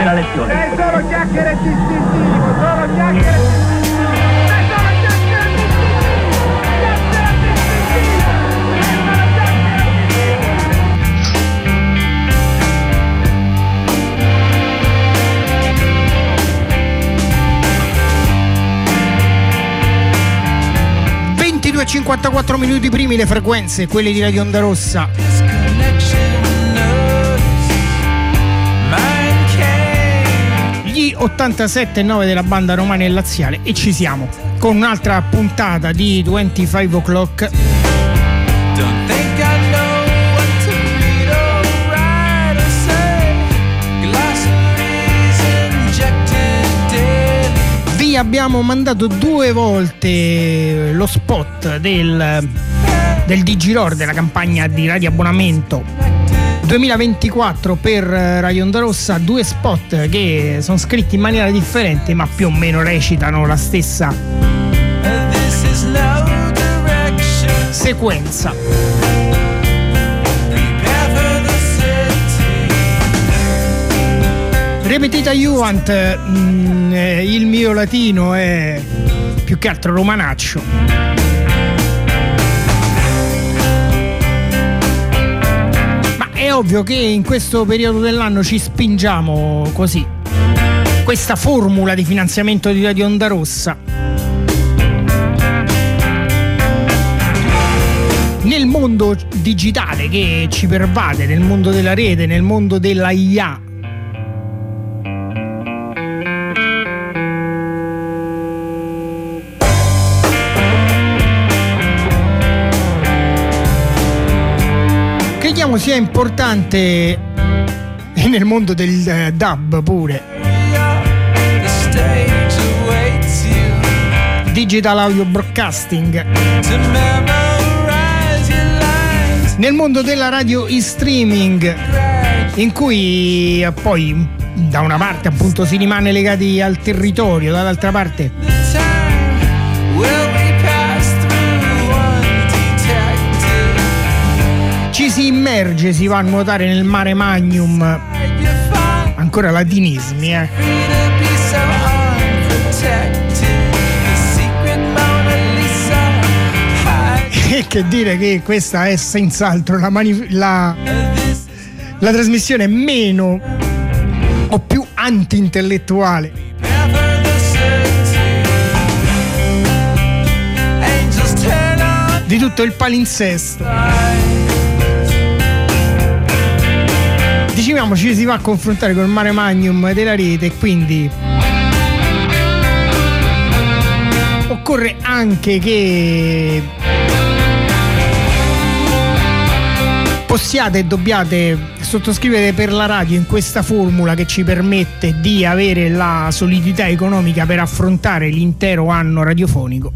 la lezione. Solo chiacchiere distintivo, solo chiacchiere. e 54 minuti primi le frequenze, quelle di Radio Onda Rossa. Gli 87,9 della banda romana e laziale, e ci siamo con un'altra puntata di 25 O'Clock. Abbiamo mandato 2 volte lo spot del Digilore, della campagna di radioabbonamento 2024 per Radio Onda Rossa. 2 spot che sono scritti in maniera differente ma più o meno recitano la stessa sequenza. Repetita Juant, il mio latino è più che altro romanaccio. Ma è ovvio che in questo periodo dell'anno ci spingiamo così. Questa formula di finanziamento di Radio Onda Rossa. Nel mondo digitale che ci pervade, nel mondo della rete, nel mondo della IA, crediamo sia importante, e nel mondo del dub pure, digital audio broadcasting, nel mondo della radio in streaming, in cui poi da una parte appunto si rimane legati al territorio, dall'altra parte ci si immerge, si va a nuotare nel mare magnum. Ancora latinismi, E che dire che questa è senz'altro la trasmissione meno o più anti-intellettuale di tutto il palinsesto. Dicevamo, ci si va a confrontare col mare magnum della rete, e quindi occorre anche che possiate e dobbiate sottoscrivere per la radio in questa formula che ci permette di avere la solidità economica per affrontare l'intero anno radiofonico.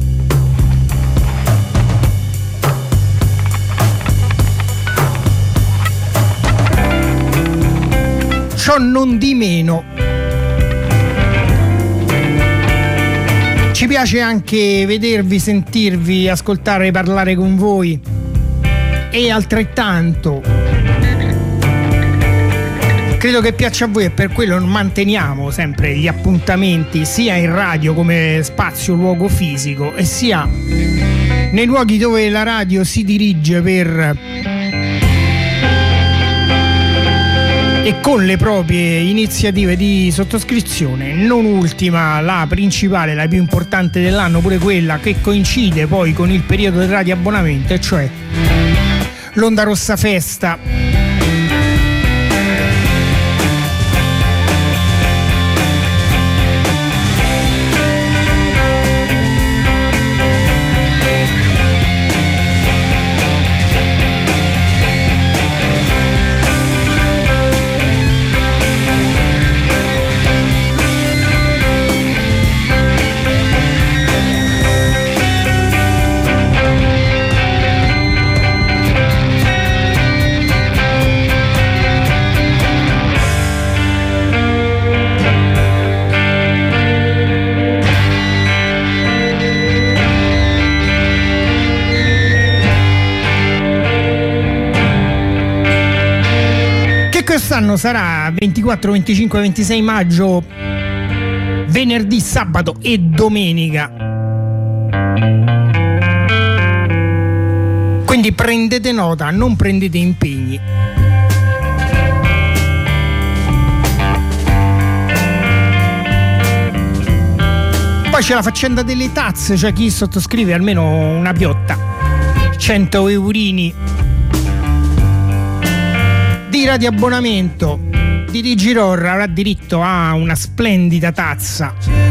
Ciò non di meno, ci piace anche vedervi, sentirvi, ascoltare, parlare con voi, e altrettanto credo che piaccia a voi, e per quello manteniamo sempre gli appuntamenti sia in radio come spazio, luogo fisico, e sia nei luoghi dove la radio si dirige per e con le proprie iniziative di sottoscrizione, non ultima la principale, la più importante dell'anno, pure quella che coincide poi con il periodo del radioabbonamento, e cioè l'Onda Rossa Festa. quest'anno sarà 24, 25, 26 maggio, venerdì, sabato e domenica. Quindi prendete nota, non prendete impegni. Poi c'è la faccenda delle tazze, cioè chi sottoscrive almeno una piotta, 100 eurini di radioabbonamento di Digiror avrà diritto a una splendida tazza.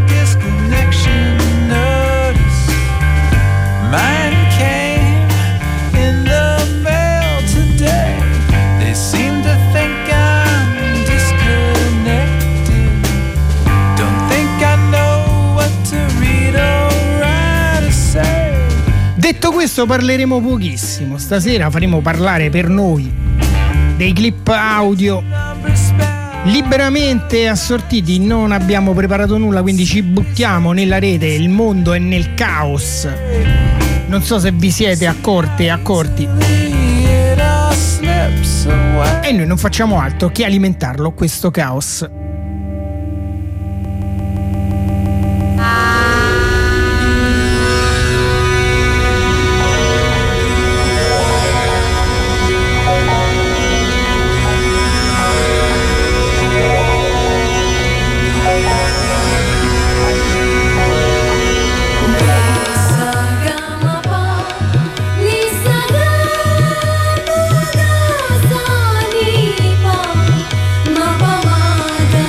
Detto questo, parleremo pochissimo. Stasera faremo parlare per noi dei clip audio liberamente assortiti. Non abbiamo preparato nulla, quindi ci buttiamo nella rete. Il mondo è nel caos. Non so se vi siete accorti. E noi non facciamo altro che alimentarlo, questo caos. Ma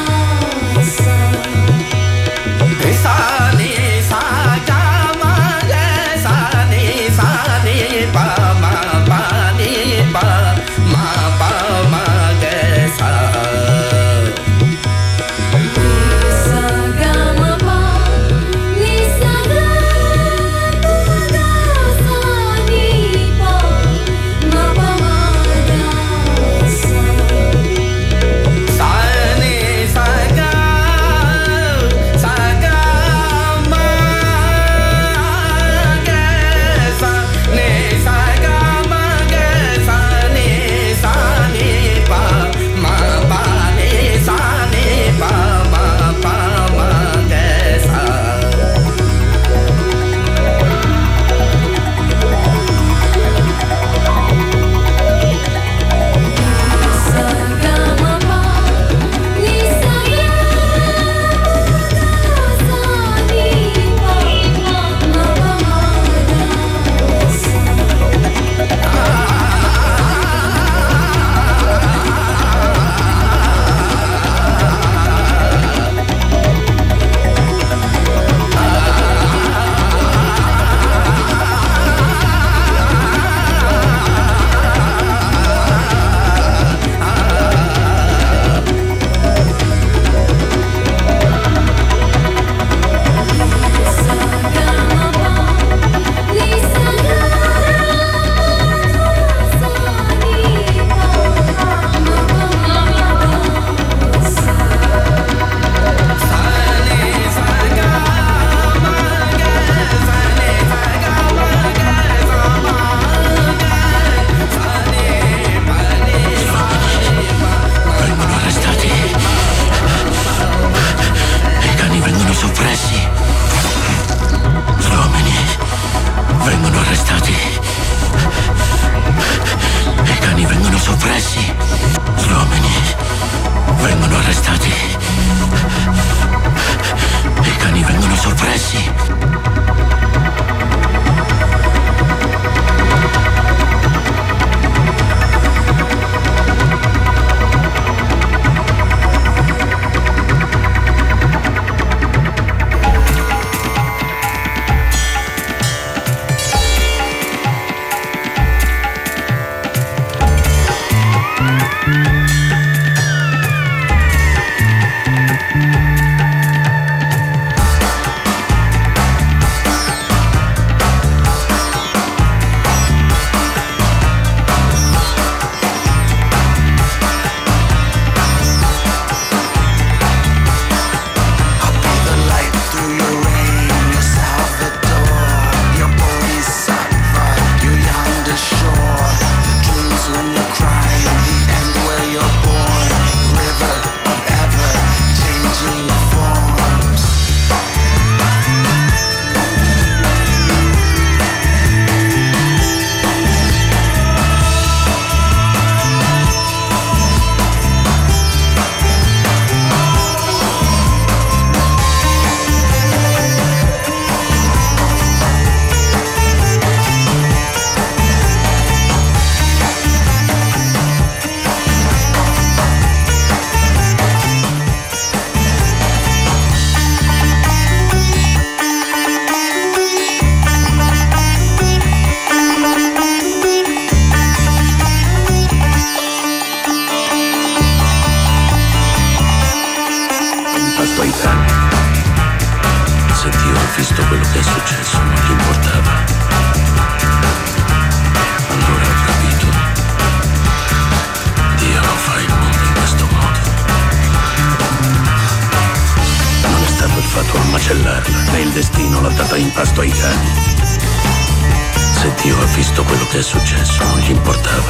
l'hanno data in pasto ai cani. Se Dio ha visto quello che è successo, non gli importava.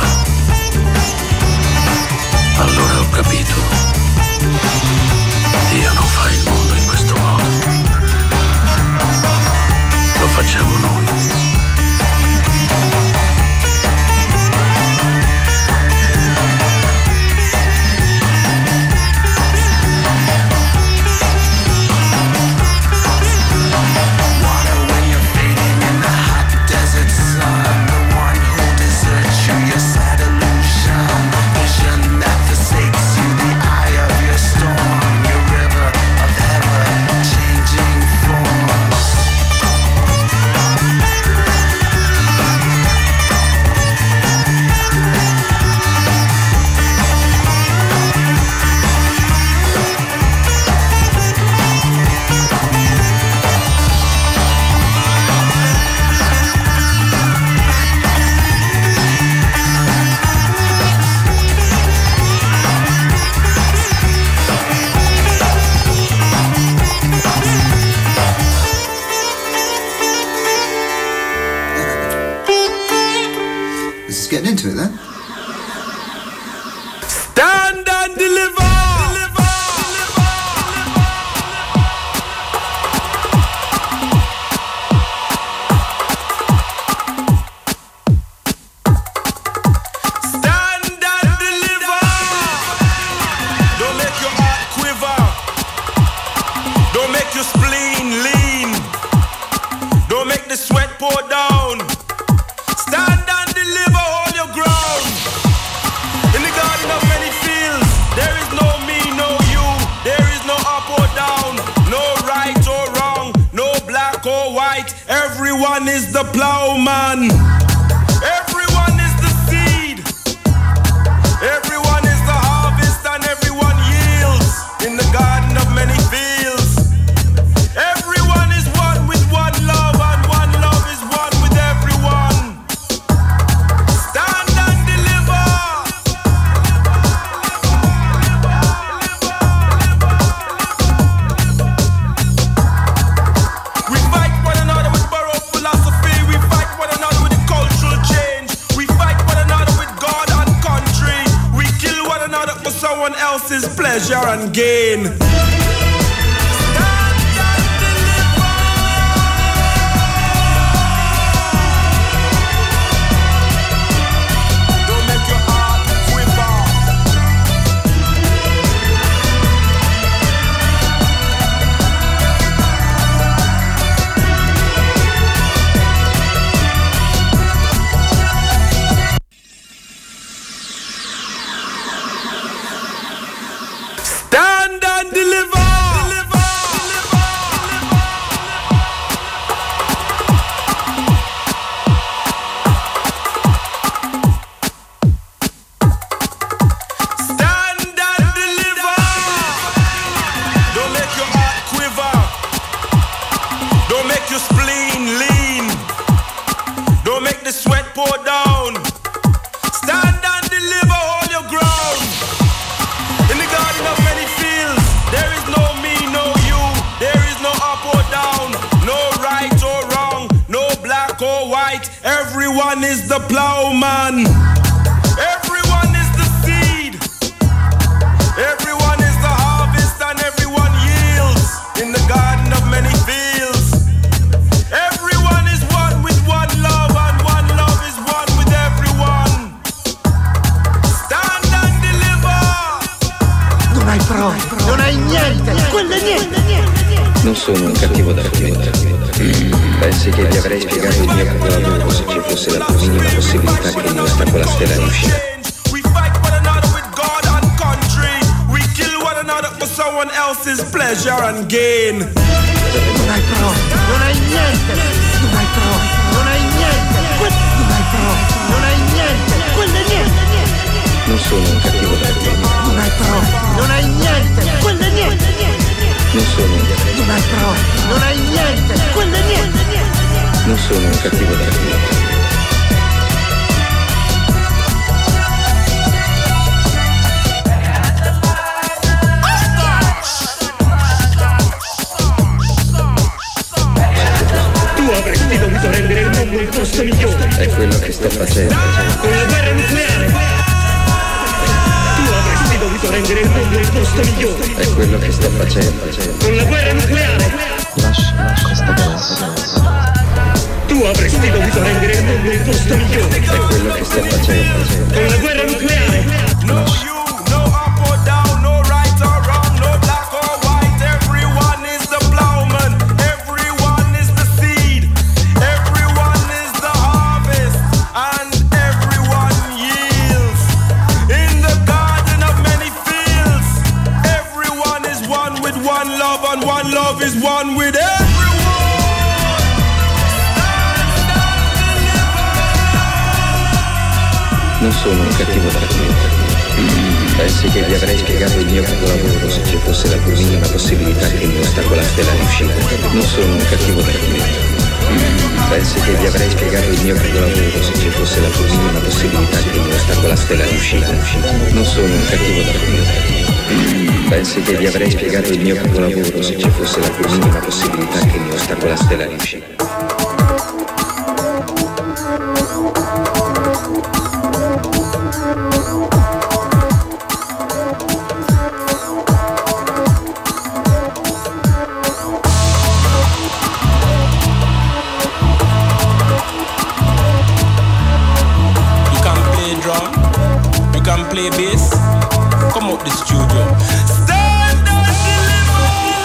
Allora ho capito. Dio non fa il mondo in questo modo. Lo facciamo noi. Getting into it then. Stand and deliver. Stand and deliver. Don't make your heart quiver. Don't make your spleen lean. Don't make the sweat pour down. Stand and deliver all your ground. In the garden of many fields, there is no me, no you. There is no up or down, no right or wrong, no black or white. Everyone is the plowman. Everyone is the seed. Everyone is the harvest and everyone yields. In the garden of many fields, everyone is one with one love and one love is one with everyone. Stand and deliver. We fight one another with borrowed philosophy. We fight one another with the cultural change. We fight one another with God and country. We kill one another for someone else's pleasure and gain. Stand and deliver. Stand and deliver. Don't make your heart quiver. Don't make your spleen lean. Don't make the sweat pour down. Stand and deliver all your ground. In the garden of many fields, there is no me, no you. There is no up or down, no right or wrong, no black or white. Everyone is the plowman. Everyone is the seed. Everyone is the harvest and everyone yields. In the garden of many fields, everyone is one with one love and one love is one with everyone. Stand and deliver. Non hai prove, non hai niente, quello è niente. Non sono un cattivo da commettere. Pensi che gli avrei spiegato il mio capolavoro se ci fosse la più minima possibilità che in questa quella stella riuscirà. We fight one another with God and country. We kill one another for someone else's pleasure and gain. Non hai prove, non hai niente. Non hai prove, non hai niente. Non hai prove, non hai niente, quello è niente. Non sono un cattivo da commettere. Non hai prove, non hai niente, quello è niente. Non sono un cattivo. Non hai prove, non hai niente, quello è niente. Non sono un cattivo da commettere. mondo un posto migliore. È quello che sto facendo. Con la guerra nucleare tu avresti dovuto rendere il mondo un posto migliore. È quello che sto facendo. Con la guerra nucleare Lascia questa galassia. tu avresti dovuto rendere il mondo un posto migliore. È quello che sto facendo. Con la guerra nucleare No you, no up or down, no right or wrong, no black or white. Everyone is the plowman, everyone is the seed, everyone is the harvest, and everyone yields. In the garden of many fields, everyone is one with one love, and one love is one with everyone. Non sono un cattivo d'argomento. Pensi che vi avrei spiegato il mio capolavoro se ci fosse la pur minima possibilità che mi ostacolaste la riuscita? Non sono un cattivo d'argomento. Pensi che vi avrei spiegato il mio capolavoro se ci fosse la pur minima possibilità che mi ostacolaste la riuscita? Non sono un cattivo d'argomento. Pensi che vi avrei spiegato il mio capolavoro se ci fosse la pur minima possibilità che mi ostacolaste la riuscita? Play bass, come up the studio. Stand and deliver.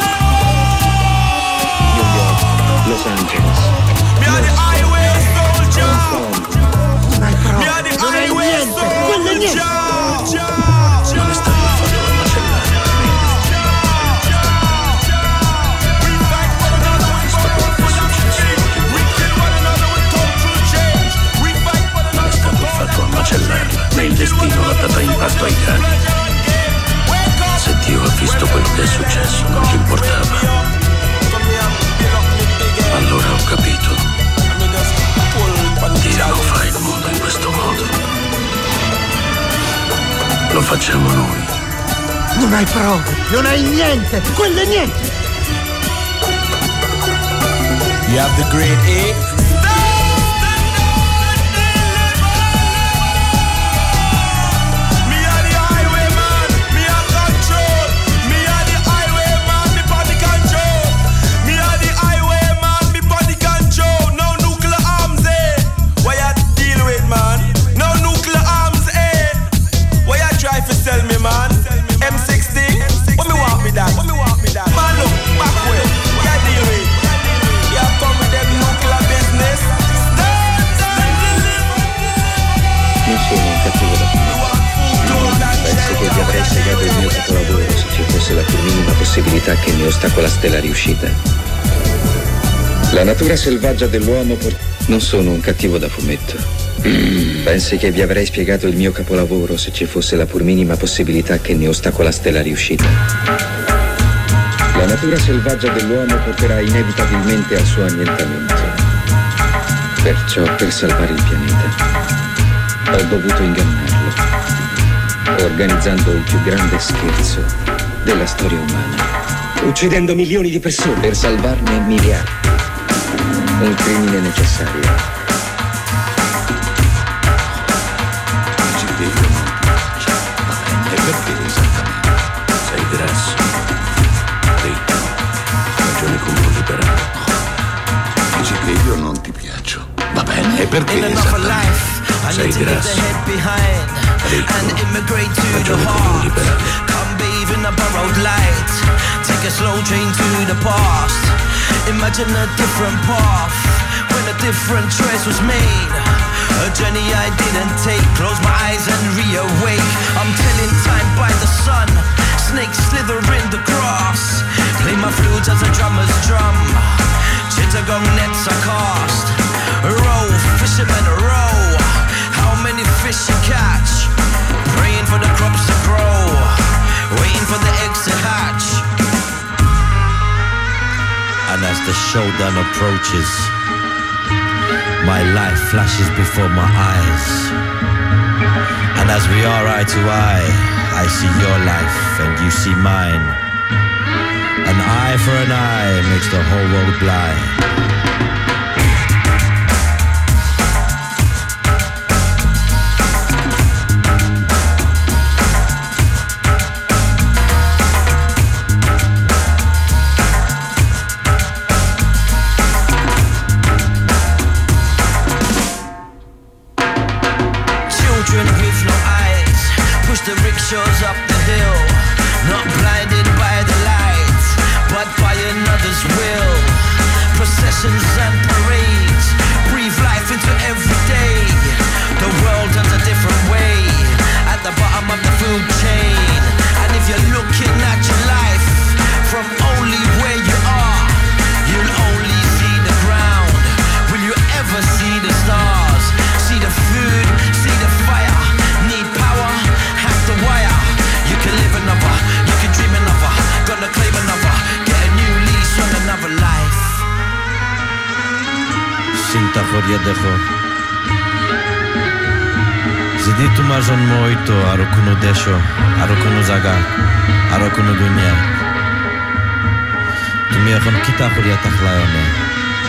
New York, Los Angeles. Me are the highway soldier. non hai Me prove, are the non hai highway niente, quello è niente. soldier. Non è stato fatto a macellare. We fight one another with powerful attitude. We kill one another with total change. We fight one Non è another stato with fatto a macellarla, né il destino l'ha data in pasto ai cani. Se Dio ha visto quello che è successo, non gli importava. Allora ho capito. Dio non fa il mondo in questo modo. Lo facciamo noi. Non hai prove, non hai niente, quello è niente. You have the grade A. Me are the highwayman, me are control. Me are the highwayman, me body control. Me are the highwayman, me body control. No nuclear arms, eh? What you deal with, man? No nuclear arms, eh? What you try to sell me, man? M16? What me want with that? Man, look, back way. What you deal with? You come with them nuclear business. Non sono un cattivo d'argomento. Penso che vi avrei spiegato il mio capolavoro se ci fosse la pur minima possibilità che mi ostacolaste la riuscita. La natura selvaggia dell'uomo Non sono un cattivo da fumetto. Pensi che vi avrei spiegato il mio capolavoro se ci fosse la pur minima possibilità che ne ostacolaste la riuscita? La natura selvaggia dell'uomo porterà inevitabilmente al suo annientamento. Perciò, per salvare il pianeta, ho dovuto ingannarlo, organizzando il più grande scherzo della storia umana. Uccidendo milioni di persone. Per salvarne miliardi. Un crimine necessario. E perché esattamente? Sei grasso, ricco, ragioni comuni liberato. Dici che io non ti piaccio. Va bene, e perché esattamente? Sei grasso, ricco, ragioni comuni liberato. Come bathe in a borrowed light. Take a slow train to the past. Imagine a different path when a different choice was made. A journey I didn't take. Close my eyes and reawake. I'm telling time by the sun. Snakes slither in the grass. Play my flute as a drummer's drum. Chittagong nets are cast. Row, fishermen row. How many fish you catch? Praying for the crops to grow. Waiting for the eggs to hatch. And as the showdown approaches, my life flashes before my eyes. And as we are eye to eye, I see your life and you see mine. An eye for an eye makes the whole world blind. shows up the hill, not blinded by the light, but by another's will. Processions and parades breathe life into every day. The world has a different way at the bottom of the food chain. And if you're looking at your life from only where you are, you'll only see the ground. Will you ever see the stars? See the food, see the fire. Need power, have the wire. You can live another, you can dream another, gonna claim another, get a new lease on another life. Sinta Horia Deho Ziditu Majon Moito Arokunu Desho Arokunu Zaga Arokunu Dunia Tumia Kon Kita Horia Taklayone.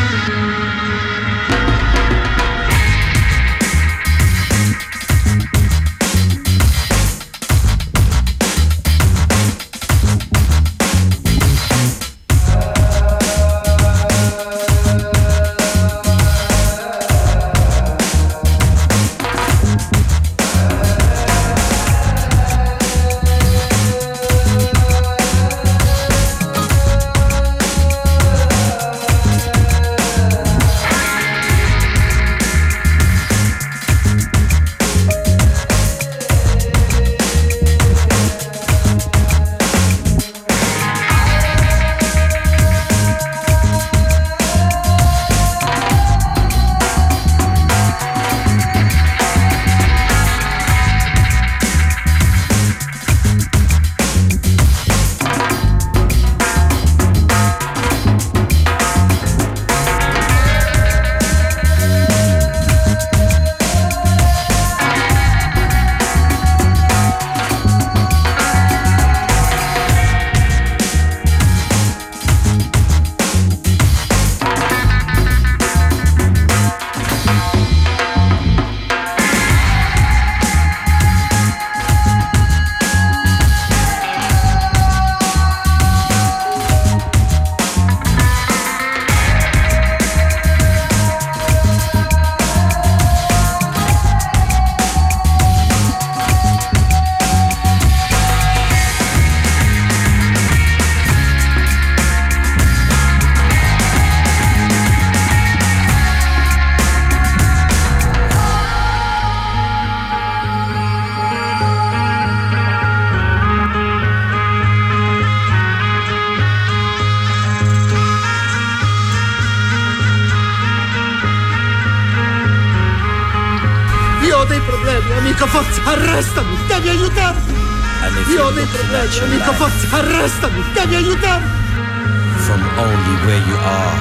Amico, forza, arrestami! Devi aiutarmi! Io ho dei problemi, amico, forza, arrestami! Devi aiutarmi! From only where you are,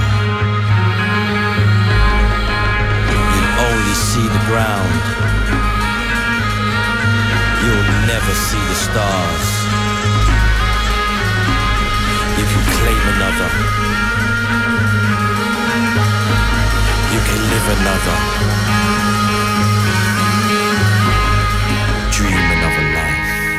you'll only see the ground. You'll never see the stars. You can claim another. You can live another. Dream another life.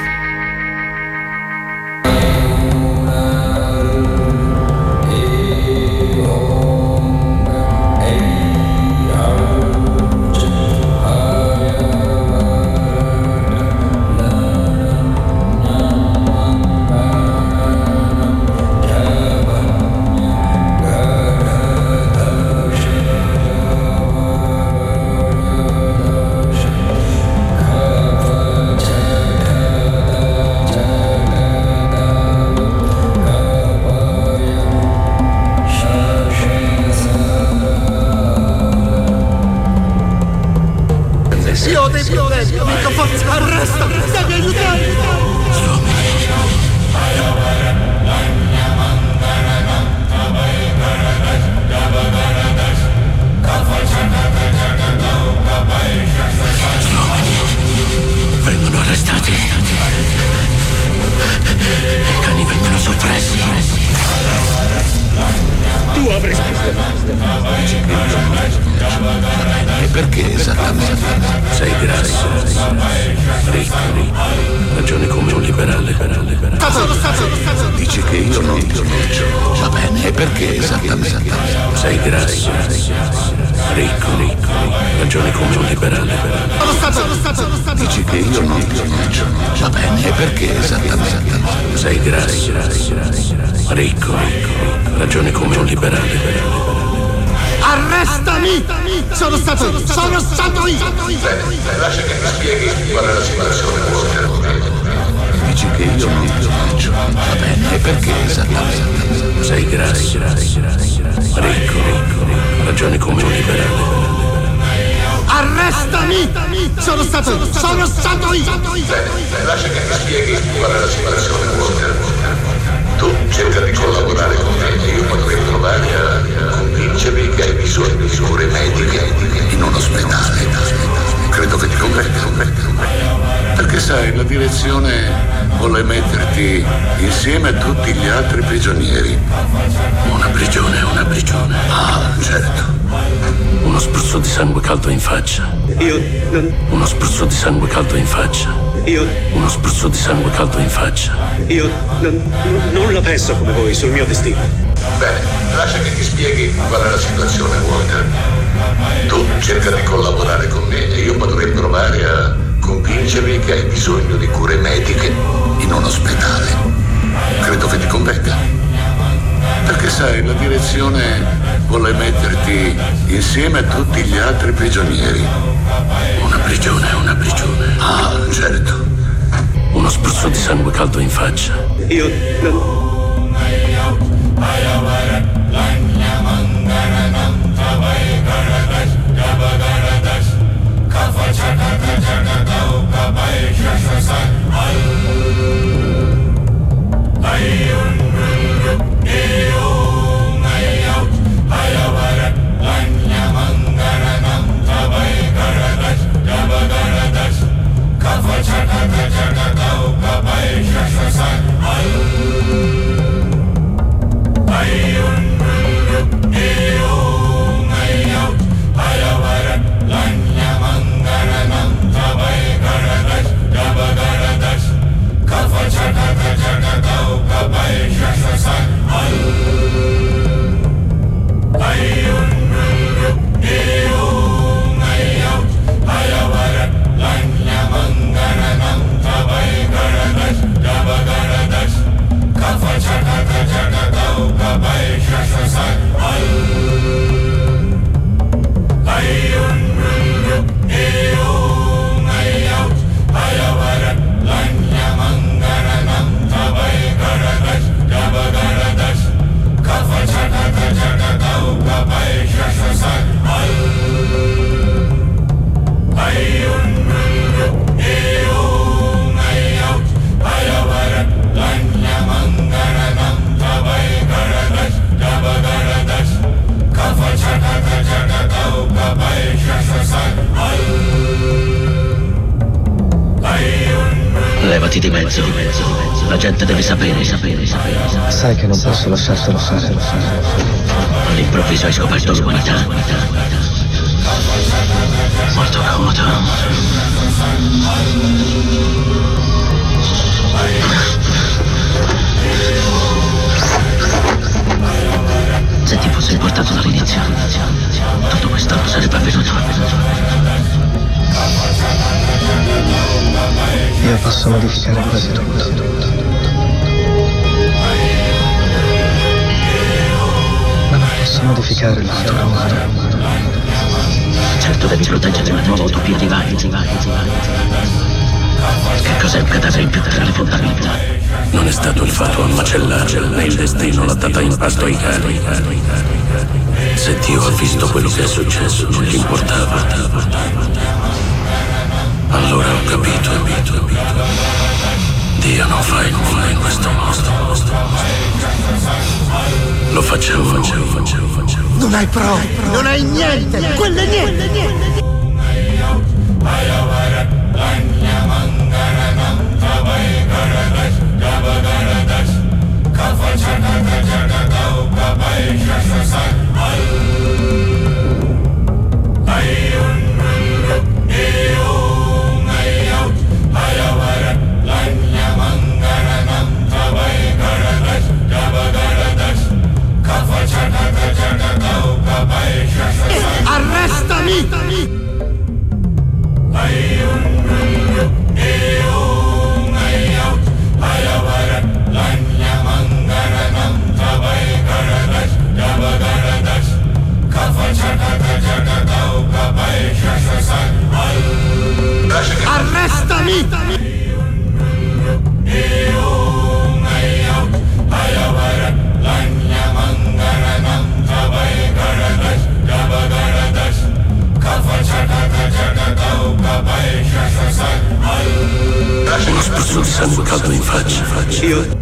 Amico, forza, arrestami! Devi aiutarmi! Vengono arrestati. I cani vengono soppressi. Tu avresti e perché esattamente? Sei grasso, ricco, ragioni come un liberale. Dici che io non ti conosco. Va bene, e perché esattamente? Sei grasso, ricco, ragioni come un liberale. Sono stato. Dici che io non ti conosco. Va bene, e perché esattamente? Sei grasso, ricco, ragioni come un liberale. Arrestami! Sono stato io! Bene, lascia che mi spieghi qual è la situazione, Walter. Dici che io non ti conosco. Va bene, e perché esattamente? Sei grasso, ricco, ragioni come un liberale. Arrestami! Sono stato io! Bene, lascia che mi spieghi qual è la situazione, Walter. Tu cerca di collaborare con me e io potrei provare a convincermi che hai bisogno di cure mediche in un ospedale. Credo che ti convenga. Perché sai, la direzione vuole metterti insieme a tutti gli altri prigionieri. Una prigione. Ah, certo. Uno spruzzo di sangue caldo in faccia. Uno spruzzo di sangue caldo in faccia. Uno spruzzo di sangue caldo in faccia. Io non la penso come voi sul mio destino. Bene, lascia che ti spieghi qual è la situazione, Walter. Tu cerca di collaborare con me e io potrei provare a convincermi che hai bisogno di cure mediche in un ospedale. Credo che ti convenga. Perché sai, la direzione vuole metterti insieme a tutti gli altri prigionieri. Una prigione. Ah, certo. Uno spruzzo di sangue caldo in faccia. Io non... Levati di mezzo. La gente deve sapere. Sai che non posso lasciartelo fare. All'improvviso hai scoperto l'umanità. Molto comodo. Se ti fossi portato dall'inizio, tutto questo non sarebbe avvenuto. Io posso modificare quasi tutto. Ma non posso modificare il futuro umano. Certo devi proteggere una nuova utopia di vari. Che cos'è un cadavere in più tra le fondamenta? Non è stato il fato a macellare, né il destino l'ha data in pasto ai cani. Se Dio ha visto quello che è successo, non gli importava. Allora ho capito. Dio non fa nulla in questo mondo. Lo facciamo. Non hai prove, non hai niente, quello è niente. Arrestami! Uno spruzzo di sangue caldo in faccia. Io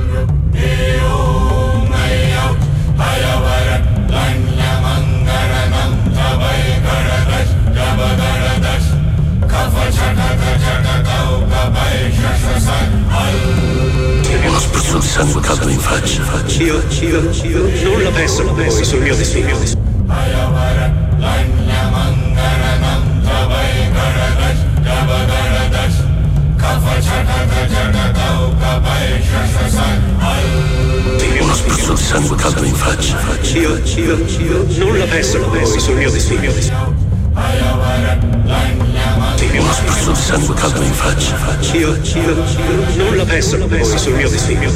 uno spruzzo di sangue caldo in faccia. Io non la penso come voi sul mio destino. Uno spruzzo di sangue caldo in faccia. Io non la penso come voi sul mio destino. Uno spruzzo di sangue caldo in faccia. Io non la penso come voi sul mio destino.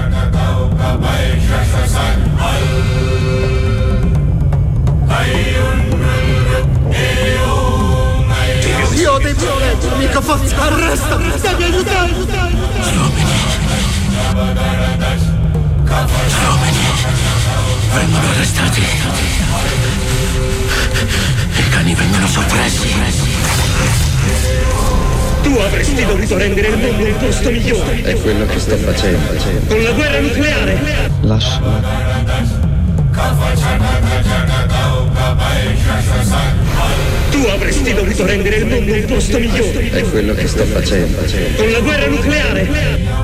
Io devi leggermi, mica forza, arrestami, devi aiutare. Gli uomini vengono arrestati. I cani vengono soppressi. Tu avresti dovuto rendere il mondo un posto migliore. È quello che sto facendo. Con la guerra nucleare. Lascia. Tu avresti dovuto rendere il mondo un posto migliore. È quello che sto facendo. Con la guerra nucleare.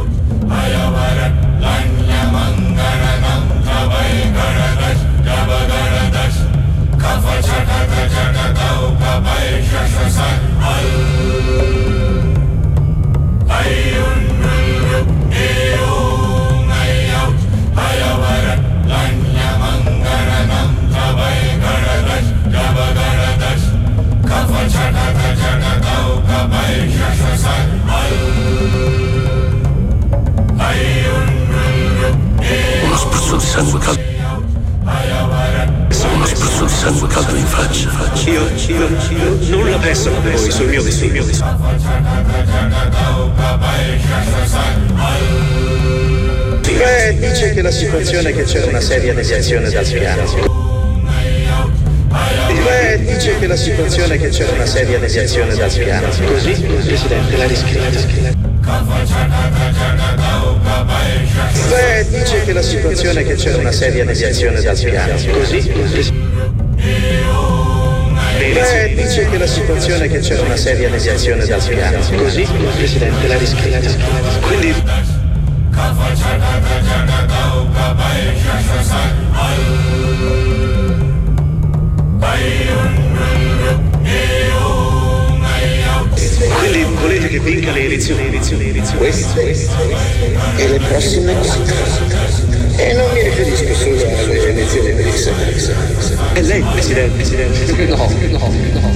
Uno spruzzo di sangue caldo. Uno spruzzo di sangue caldo in faccia. Io non la penso come voi sul mio destino. Dice che la situazione è che c'era una seria deviazione dal piano. Dice che la situazione è che c'era una seria deviazione dal piano. Così il Presidente l'ha riscritta. Dice che la situazione è che c'era una seria deviazione dal piano. Così il Presidente. Dice che la situazione è che c'era una seria deviazione dal piano. Così il Presidente l'ha riscritta. Quindi volete che vinca le elezioni? Queste e le prossime 4. E non mi riferisco solo alle elezioni per il Senato. È lei, Presidente? No.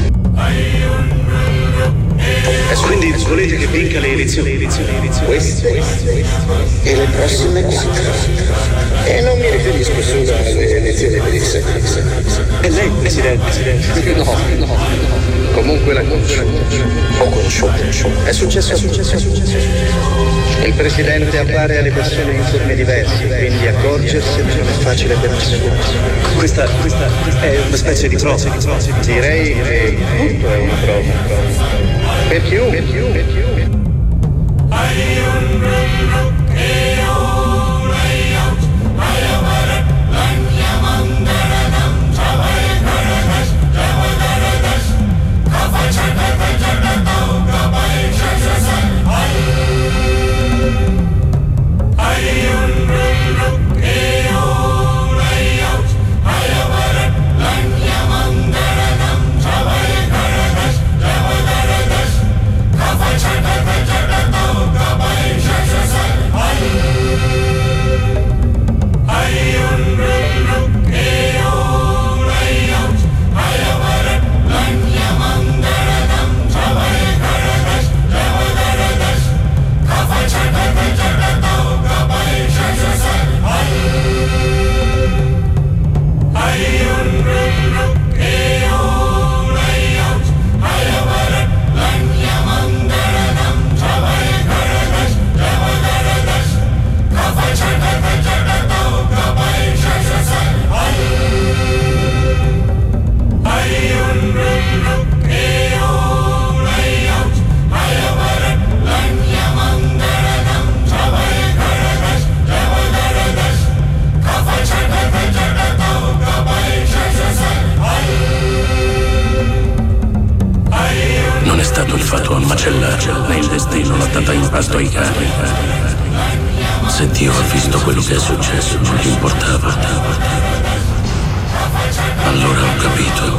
Quindi volete che vinca le elezioni? Queste e le prossime 4. E non mi riferisco solo alle elezioni per il Senato. È lei, Presidente? No. Comunque la conosciuto. È successo. Il Presidente appare alle persone in forme diverse, quindi accorgersi non è facile per nessuno. Questa è una specie di prova. Direi che tutto è una prova. Per chiunque. Come il fatto a macellare, né il destino l'ha data in pasto ai cani. Se Dio ha visto quello che è successo, non gli importava. Allora ho capito.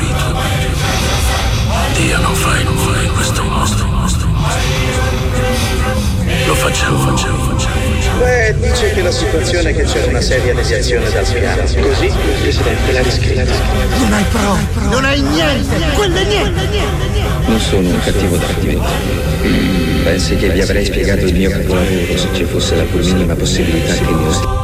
Dio non fa in questo modo. Lo facciamo. Beh, dice che la situazione è che c'era una seria deviazione dal piano. Così il Presidente l'ha riscritta. Non hai prove, non hai niente, quello è niente. Non sono un cattivo d'artificio. Pensi che vi avrei spiegato il mio capolavoro se ci fosse la pur minima possibilità che io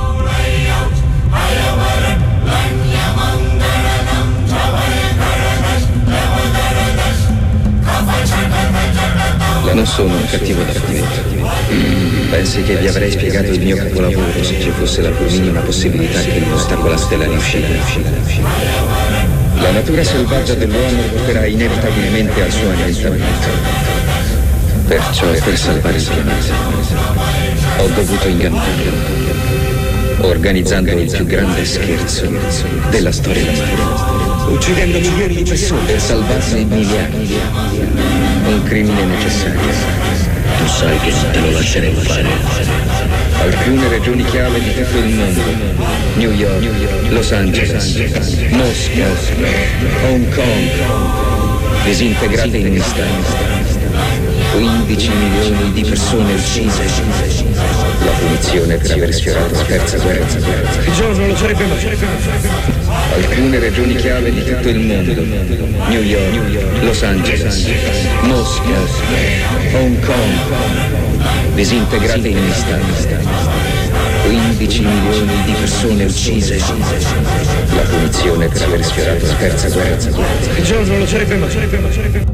Non sono un cattivo d'artificio. Pensi che vi avrei spiegato il mio capolavoro se ci fosse la pur minima possibilità che mi ostacolaste la riuscita. La natura selvaggia dell'uomo porterà inevitabilmente al suo annientamento. Perciò, per salvare il pianeta, ho dovuto ingannarlo, organizzando il più grande scherzo della storia umana. Uccidendo milioni di persone per salvarne miliardi. Un crimine necessario. Tu sai che non te lo lasceremo fare. Alcune regioni chiave di tutto il mondo, New York, Los Angeles, Mosca, Hong Kong, disintegrate in un istante. 15 milioni di persone uccise. La punizione per aver sfiorato la terza guerra mondiale. Il giorno lo sarebbe mai. Alcune regioni chiave di tutto il mondo, New York, Los Angeles, Mosca, Hong Kong, disintegrate in un istante. 15 milioni di persone uccise. La punizione per aver sfiorato la terza guerra mondiale. Il giorno lo sarebbe mai.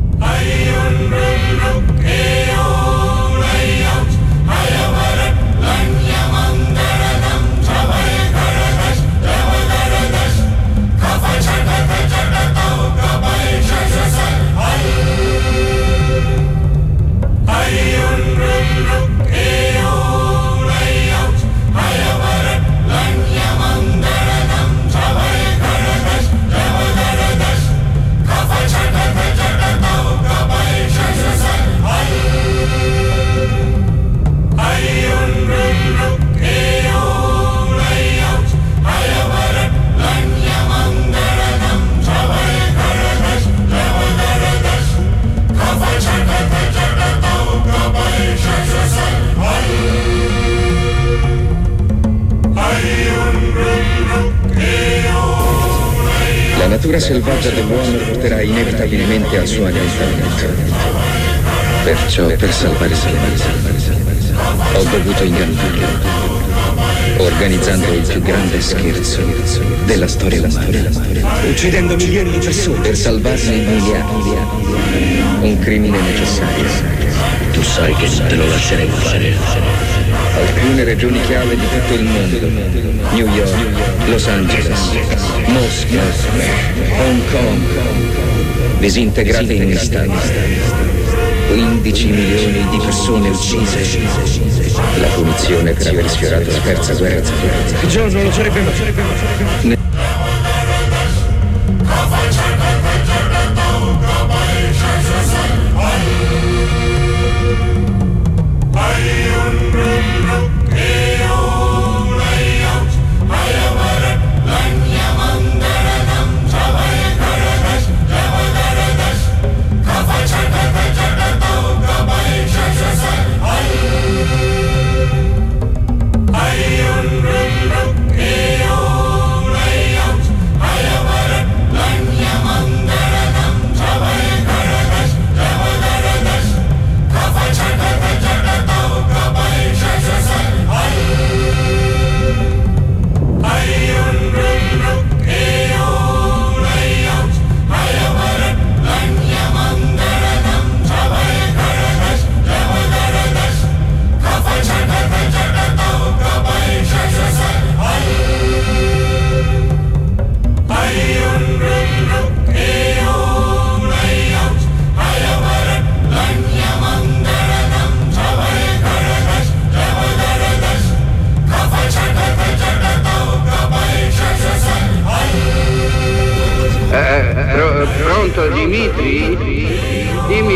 La natura selvaggia dell'uomo porterà inevitabilmente al suo annientamento. Perciò, per salvare il pianeta, ho dovuto ingannarlo, organizzando il più grande scherzo della storia umana. Uccidendo milioni di persone per salvarne miliardi. Un crimine necessario. Tu sai che non te lo lasceremo fare. Alcune regioni chiave di tutto il mondo, New York, Los Angeles, Mosca, Hong Kong, disintegrate in un istante. 15 milioni di persone uccise. La punizione per aver sfiorato la terza guerra mondiale. Il giorno lo sarebbe mai.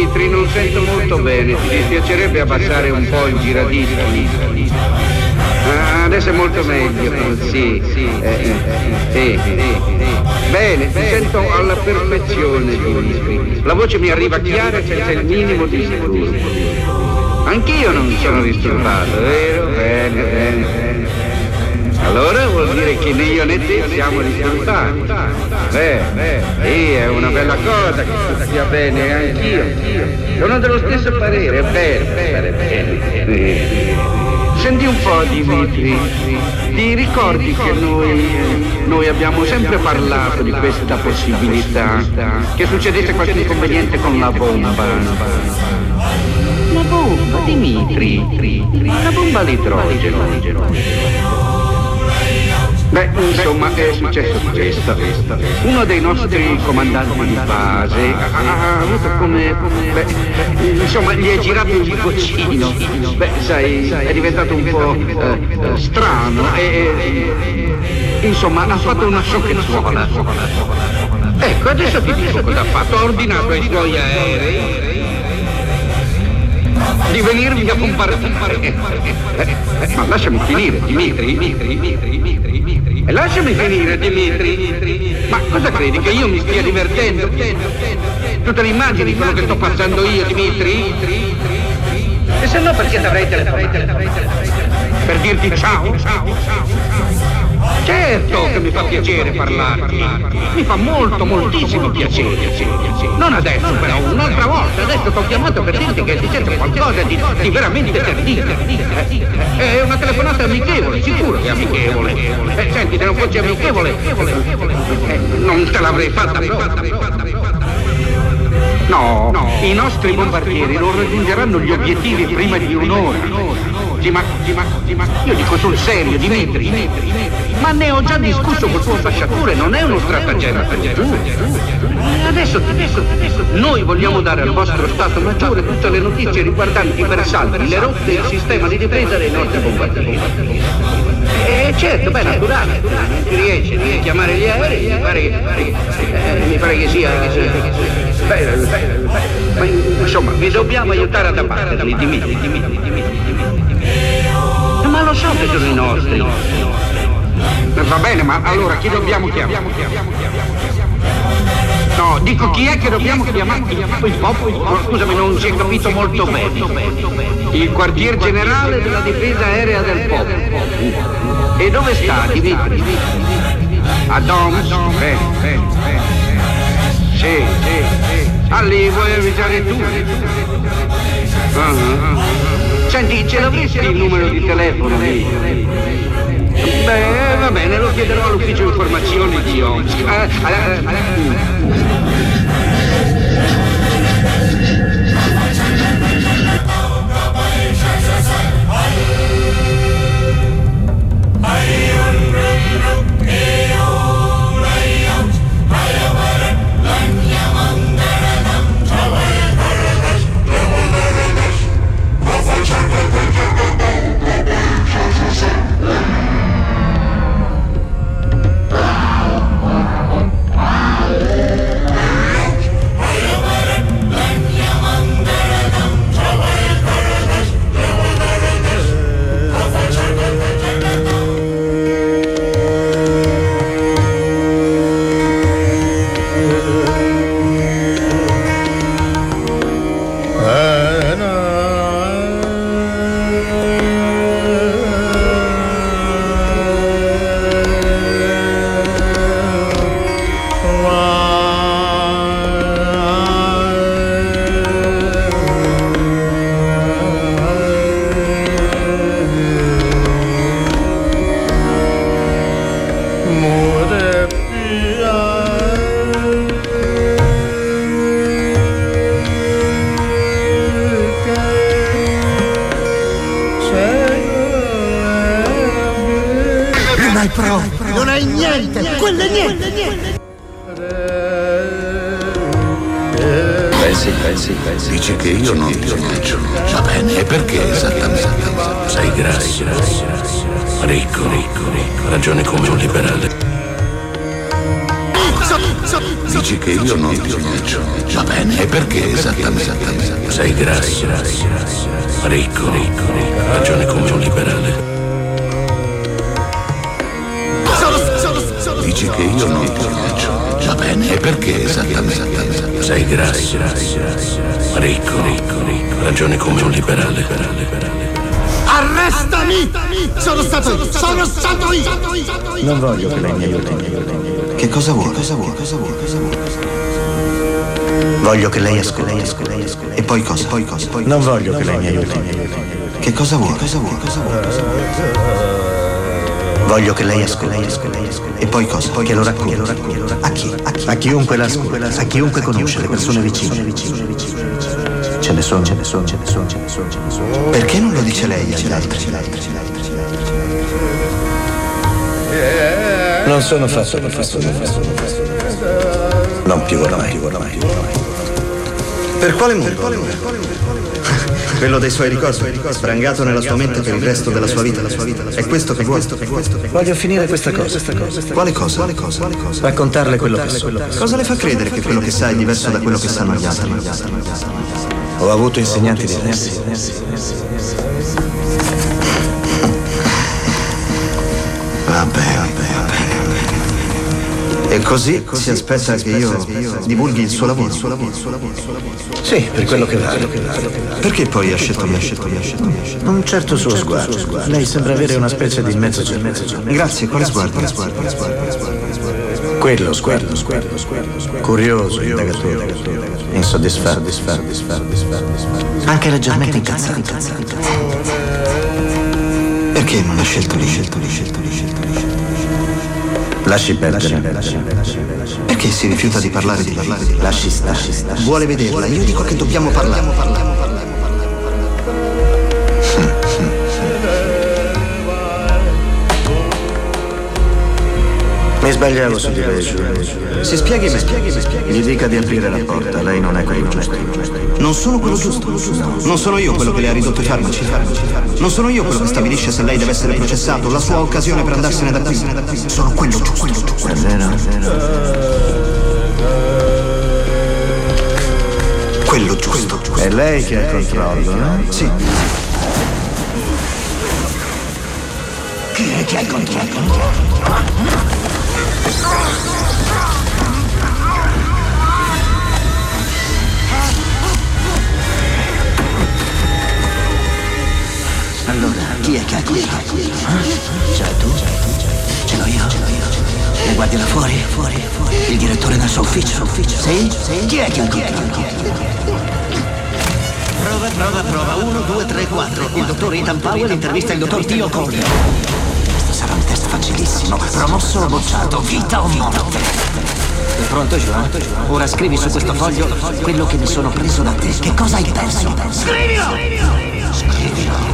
Dimitri, non sento molto bene. Ti dispiacerebbe abbassare un po' il giradischi? Adesso è molto meglio. Sì. Bene, ti sento alla perfezione, Dimitri. La voce mi arriva chiara senza il minimo disturbo. Anch'io non sono disturbato, vero? Bene. Allora vuol dire che né io né te siamo disturbati. Sì, è una bella cosa che tu stia bene, anch'io. Sono dello stesso parere, è vero, stare bene. Senti un po', Dimitri, ti ricordi che noi abbiamo sempre parlato di questa possibilità, che succedesse qualche inconveniente con la bomba? La bomba, Dimitri, la bomba all'idrogeno. Beh, insomma, è successo questo. Uno dei nostri comandanti di base ha avuto insomma, gli è girato il boccino. Beh, sai, è diventato un po' strano e insomma, ha fatto una sciocchezzuola. Ecco, adesso ti dico cosa ha fatto. Ha ordinato ai suoi aerei di venirvi a compartire. Ma lasciami finire, Dimitri. Lasciami finire, Dimitri. Ma cosa credi, che io mi stia divertendo? Tu te l'immagini quello che sto passando io, Dimitri? E se no, perché ti avrei telefonato? Per dirti ciao? Certo che mi fa piacere parlarti. Mi fa moltissimo piacere. Non adesso però, un'altra volta. Adesso ti ho chiamato per dirti che ti sento qualcosa di veramente terribile. È una telefonata amichevole, sicuro che è amichevole. Senti, se non fosse amichevole, non te l'avrei fatta proprio. No, i nostri bombardieri non raggiungeranno gli obiettivi prima di un'ora. Sì, ma io dico sul serio, Dimitri. Ma ne ho già discusso col tuo ambasciatore, non è uno stratagemma per tu. Adesso, noi vogliamo dare al vostro Stato Maggiore tutte le notizie riguardanti i bersaglio, le rotte e il sistema di difesa dei nostri bombardieri. Certo, beh, naturale, non ti riesce a chiamare gli aerei, mi pare che sia... Ma insomma, vi dobbiamo aiutare ad abbatterli, Dimitri. Ma lo so che sono i nostri. Va bene, ma allora chi dobbiamo chiamare? No, dico chi è che dobbiamo chiamare? Il popolo? Scusami, non si è capito molto bene. Il quartier generale della difesa aerea del popolo. E dove sta, Dimitri? A Doms? Bene. Sì. Lì vuoi avvisare tu? Senti, ce l'avresti il numero di telefono lì? Beh, va bene, lo chiederò all'ufficio informazioni di Omsk. Non hai niente, quello è niente. Pensi. Dice che io non ti piaccio. Va bene, e perché esattamente? Sei grasso, ricco, ragione come un liberale. Dici che io non ti piaccio. Va bene, e perché esattamente? Sei grasso, ricco, ragione come un liberale. Dici che io non ti piaccio. Va bene, e perché esattamente? Sei grasso, ricco, ragione come un liberale. Arrestami! Sono stato io! Non voglio che lei mi aiuti. Che cosa vuole? Voglio che lei ascolti. E poi cosa? Non voglio che lei mi aiuti. Che cosa vuole? Voglio che lei ascolti. E poi cosa? Che lo racconti. A chi? A chiunque l'ascolta, a chiunque conosce, le persone vicine. Ce ne sono. Perché non lo dice lei agli altri? Non sono fatto. Non più ormai. Per quale motivo? Quello dei suoi ricordi, sprangato nella sua mente per il resto della sua vita. È questo che vuoi? Voglio finire questa cosa. Quale cosa? Raccontarle quello che so. Cosa le fa credere che quello che sa è diverso da quello che sanno gli altri? Ho avuto insegnanti diversi. Vabbè. E così si aspetta che io divulghi il suo lavoro? Sì, per quello che vale. Perché poi ha scelto me? Un certo suo sguardo. Lei sembra avere una specie di mezzo cervello. Grazie, quale sguardo? Quello sguardo. Curioso, indagatore, insoddisfatto. Anche leggermente incazzato. Perché non ha scelto lì? Lasci perdere. Perché si rifiuta di parlare di lei? Lasci stare. Vuole vederla, io dico che dobbiamo parlare. Mi sbagliavo su di lei, Si spieghi me. Gli dica di aprire la porta, lei non è quello giusto. Non sono quello giusto. Non sono io quello che le ha ridotto i farmaci. Non sono io quello che stabilisce se lei deve essere processato, la sua occasione per andarsene da qui. Sono quello giusto. È vero? Quello giusto. È lei che ha il controllo, no? Sì. Chi è che ha il controllo? Allora, chi è che ha il controllo? Cioè tu? Ce l'ho io. Le guardi là fuori? Il direttore nel suo ufficio? Sì? Chi è che ha il controllo? Prova. 1, 2, 3, 4. Il dottor Ethan Powell intervista il dottor Tio Cole. Questo sarà un test facilissimo. Promosso o bocciato? Vita o morte? Sei pronto, Joan? Ora scrivi su questo foglio quello che mi sono preso da te. Che cosa hai perso? Scrivilo.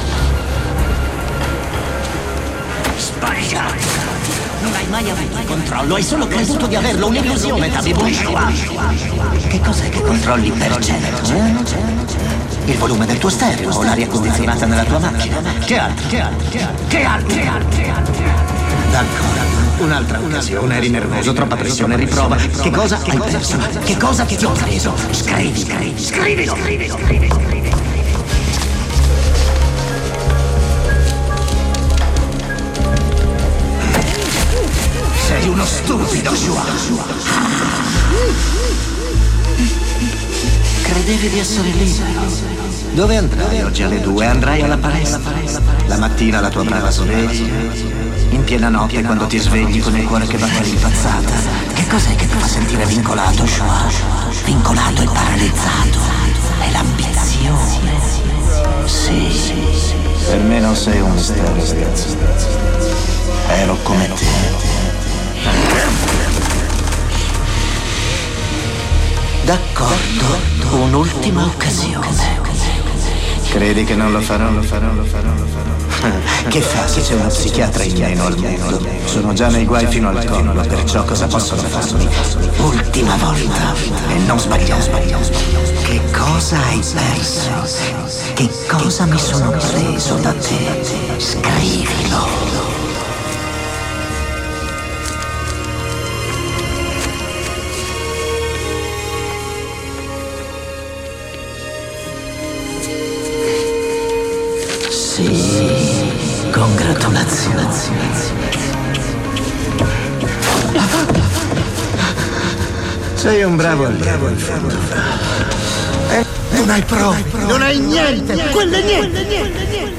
Sbagliato. Non hai mai avuto il controllo, hai solo creduto di averlo, un'illusione, Tabi Bourgeois. Che cos'è che controlli per cento? Il volume del tuo stereo o l'aria condizionata nella tua macchina? Che altro? D'accordo, un'altra occasione, eri nervoso, troppa pressione, riprova. Che cosa hai perso? Che cosa ti ho preso? Scrivilo. Sei uno stupido, Joan. Credevi di essere libero. Dove andrai oggi alle 2? Andrai alla palestra? La mattina la tua brava sveglia? In piena notte quando ti svegli con il cuore che batte all'impazzata? Che cos'è che ti fa sentire vincolato, Joan? Vincolato e paralizzato? È l'ambizione. Sì. Per me non sei un mistero. Ero come te. D'accordo, un'ultima occasione. Credi che non lo farò? Che fa se c'è uno psichiatra in meno al mondo? Sono già nei guai fino al collo, perciò cosa possono farmi? Ultima volta, e non sbagliare. Che cosa hai perso? Che cosa mi sono preso da te? Scrivilo. Sì, congratulazioni. Sei un bravo allievo, in fondo. Non hai prove, non hai niente, quello è niente.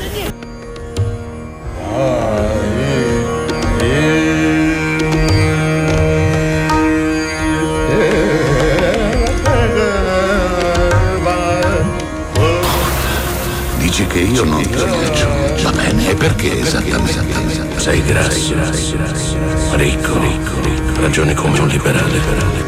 Dici che io non ti piaccio, va bene, e perché esattamente? Sei grasso, ricco, ragioni come un liberale.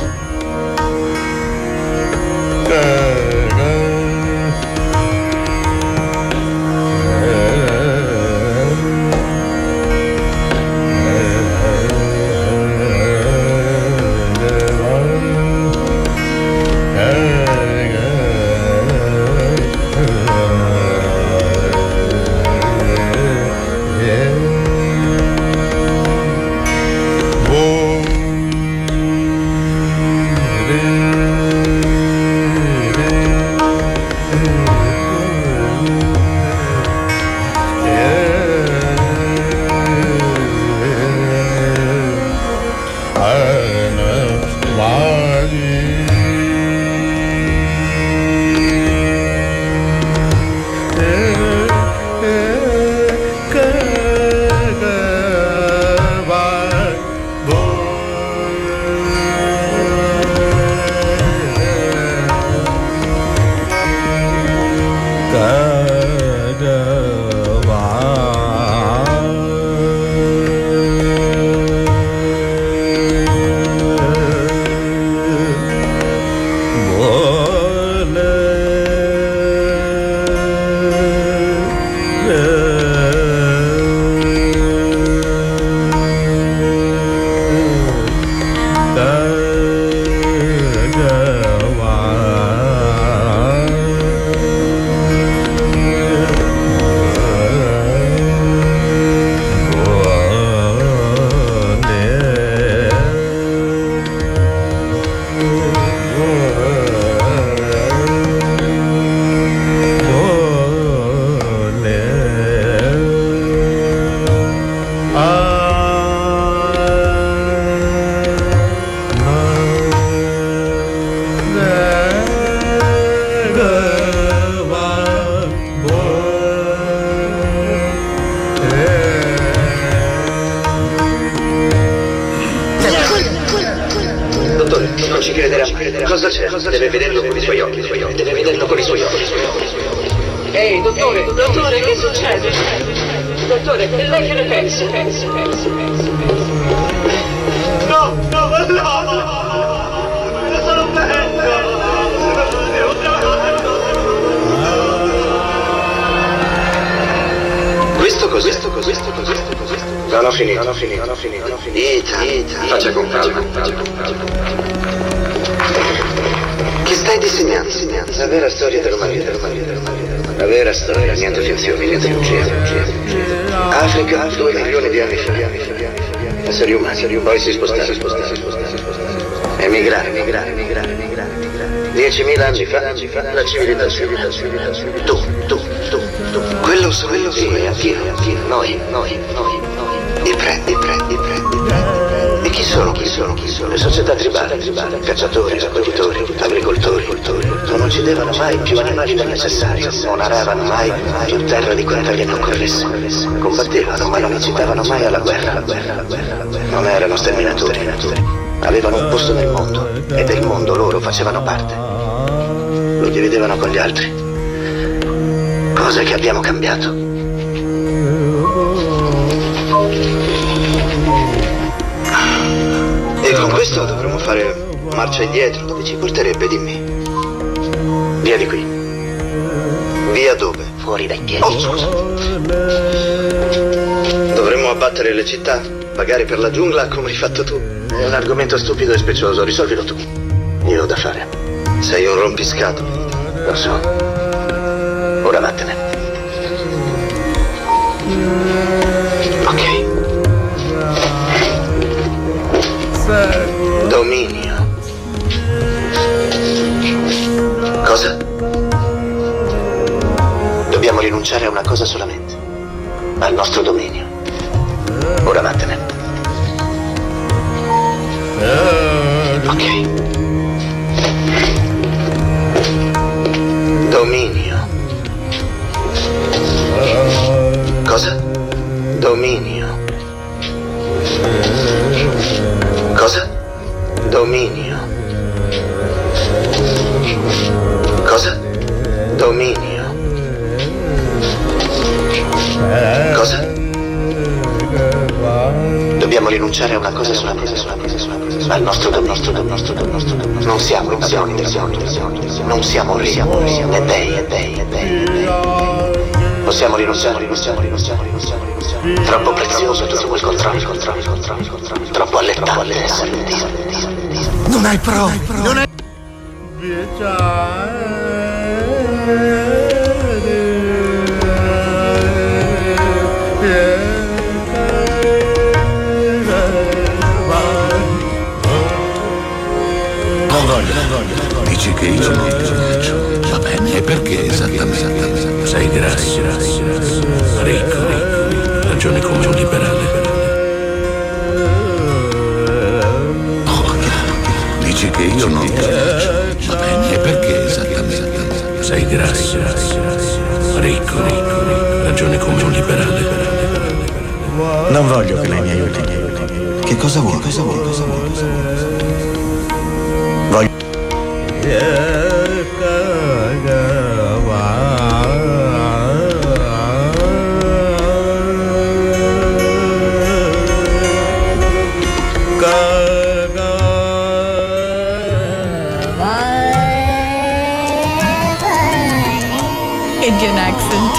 Cosa c'è? Deve vederlo con i suoi occhi. Deve vederlo con i suoi occhi. Ehi, dottore, che succede? Dottore, lei che ne pensa? No! Ne sono peggio! Questo cos'è? Non ho finito. Ita, faccia con calma. Che stai disegnando? La vera storia dell'umanità. La vera storia, niente finzioni, niente bugie. Africa, 2 milioni di anni fa. Esseri umani, poi si spostarono. Emigrare. 10.000 anni fa, la civilizzazione. Tu. Quello sono io e anch'io. Noi. I pre. E chi sono? Le società tribali, cacciatori, raccoglitori, agricoltori. Non uccidevano mai più animali del necessario, non aravano mai più terra di quanta gliene occorresse. Combattevano, ma non incitavano mai alla guerra. Non erano sterminatori. Avevano un posto nel mondo, e del mondo loro facevano parte. Lo dividevano con gli altri. Cosa che abbiamo cambiato. E con questo dovremmo fare marcia indietro. Dove ci porterebbe, dimmi? Via di qui. Via dove? Fuori dai piedi. Oh, scusa. Dovremmo abbattere le città, pagare per la giungla come hai fatto tu. È un argomento stupido e specioso, risolvilo tu. Io ho da fare. Sei un rompiscatole. Lo so. Ora vattene. Ok. Dominio. Cosa? Dobbiamo Dobbiamo rinunciare a una cosa solamente. Al nostro dominio. Ora vattene. Ok. Dominio. Cosa? Dominio. Cosa? Dominio. Cosa? Dominio. Cosa? Dobbiamo rinunciare a una cosa solamente. Al nostro dominio. Non siamo i padroni del mondo. Non siamo re, né dei. Possiamo rinunciare. Troppo prezioso tutto quel controllo. Troppo allettante essere un Dio. Non hai prove. Non hai... Non voglio. Dici che io non ti faccio. Va bene, e perché esattamente? Sei grasso, ricco, ragioni come un liberale. Dici che io non ti faccio. Va bene, e perché esattamente? Sei grasso, ricco, ragioni come un liberale. Non voglio che lei mi aiuti. Che cosa vuoi? Voglio... Indian accent.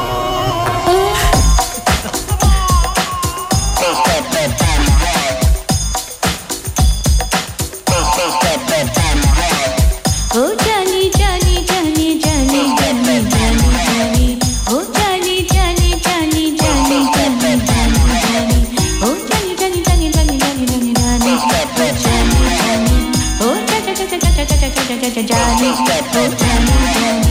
Oh Johnny, Johnny, Johnny, Johnny, Johnny, Johnny, Johnny. Oh Johnny, Johnny, Johnny, Johnny, Johnny, Johnny, Johnny. Oh Johnny, Johnny, Johnny, Johnny, Johnny, Johnny, Johnny. Oh Johnny, Johnny. Oh Johnny, oh Johnny.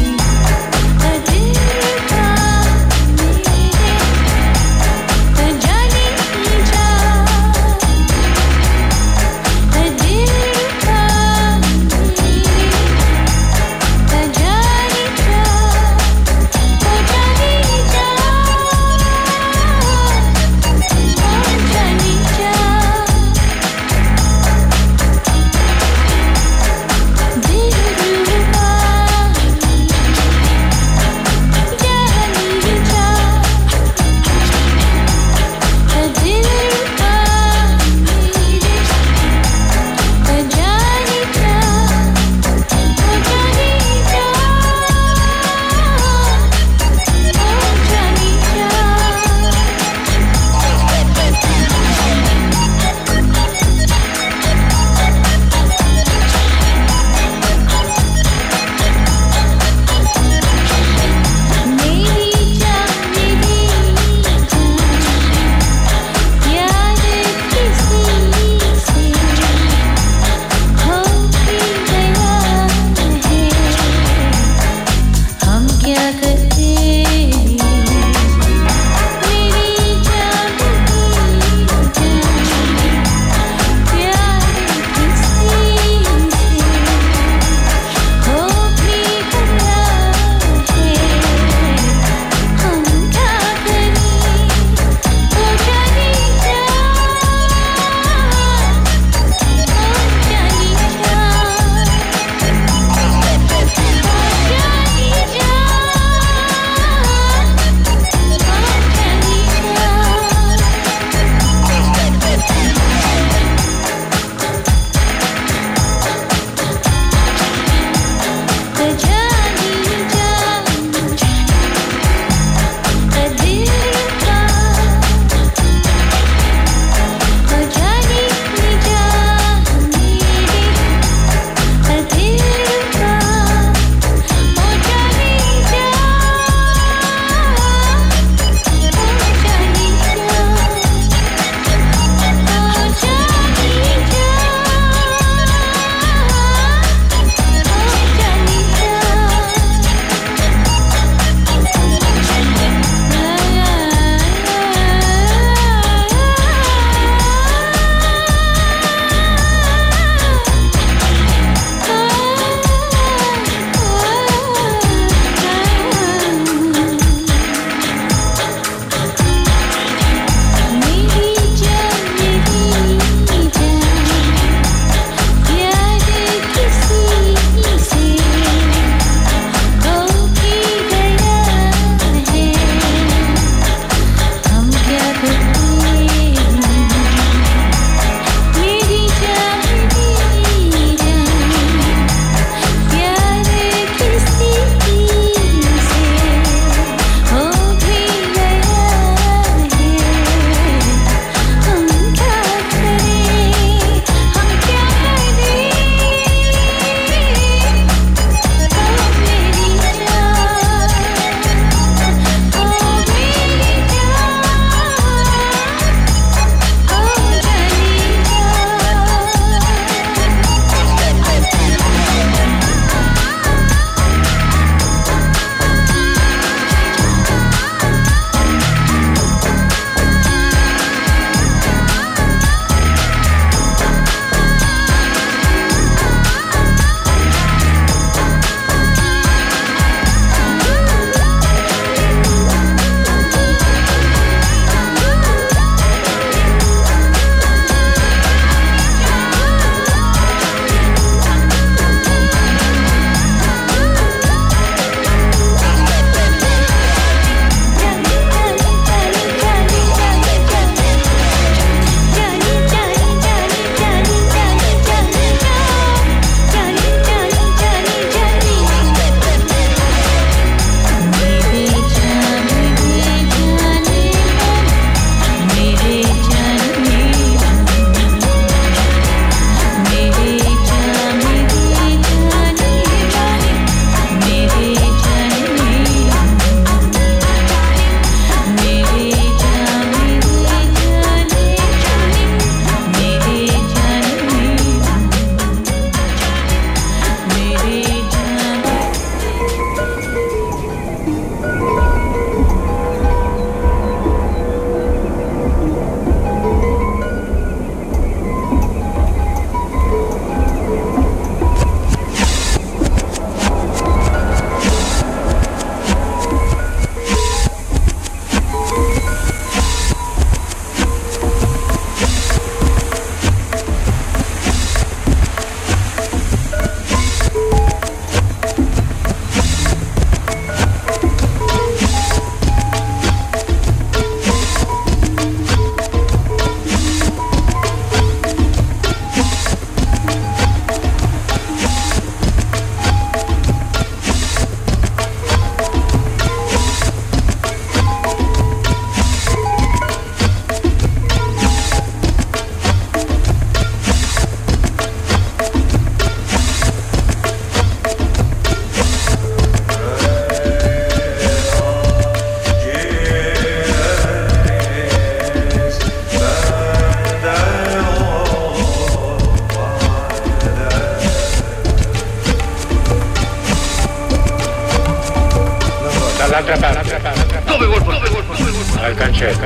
Dall'altra parte. Dove vuol portare? Al cancello.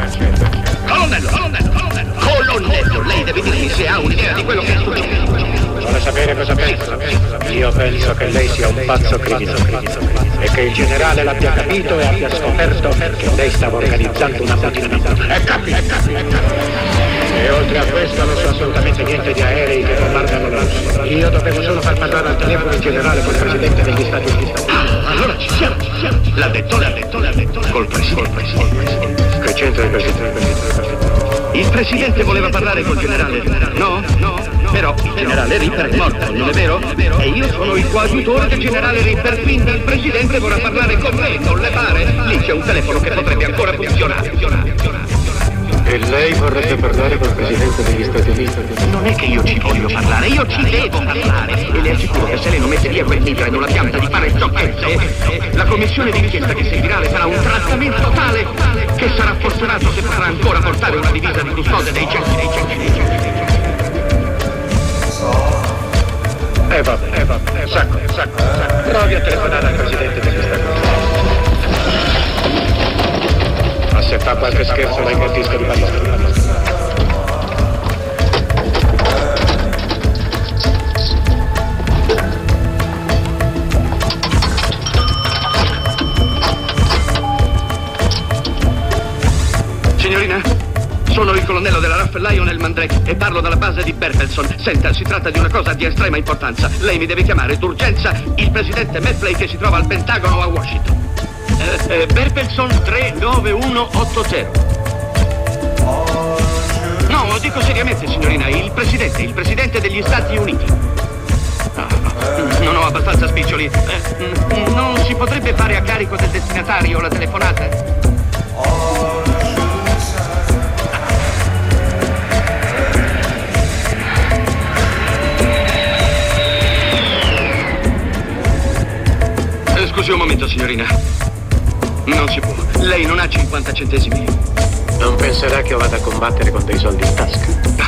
Colonnello, lei deve dirmi se ha un'idea di quello che è successo. Vuole sapere cosa penso? Io penso che lei sia un pazzo criminale e che il generale l'abbia capito e abbia scoperto che lei stava organizzando una mutinata. È capito. E oltre a questo non so assolutamente niente di aerei che bombardano la Russia. Io dovevo solo far parlare al telefono il generale col presidente degli Stati Uniti. Allora ci siamo. L'ha detto. Col presidente. Che c'entra il presidente? Il presidente voleva parlare col generale. No. Però il generale Ripper è morto, non è vero? E io sono il coadiutore del generale Ripper, quindi il presidente vorrà parlare con me, non le pare? Lì c'è un telefono che potrebbe ancora funzionare. E lei vorrebbe parlare col presidente degli Stati Uniti? Non è che io ci voglio parlare, io ci devo parlare. E le assicuro che se lei non mette via quel mitra e non la pianta di fare sciocchezze, la commissione d'inchiesta che seguirà le farà un trattamento tale che sarà fortunato se potrà ancora portare una divisa di custode dei cecchi. Vabbè, sacco. Provi a telefonare al presidente degli Stati Uniti. Ma se fa qualche scherzo la invertisco di parlare. Signorina? Sono il colonnello della RAF Lionel Mandrake e parlo dalla base di Bertelson. Senta, si tratta di una cosa di estrema importanza. Lei mi deve chiamare d'urgenza il presidente Medley che si trova al Pentagono a Washington. Bertelson 39180. No, dico seriamente, signorina, il presidente degli Stati Uniti. Non ho abbastanza spiccioli. Non si potrebbe fare a carico del destinatario la telefonata? Scusi un momento, signorina. Non si può. Lei non ha 50 centesimi. Non penserà che io vada a combattere con dei soldi in tasca.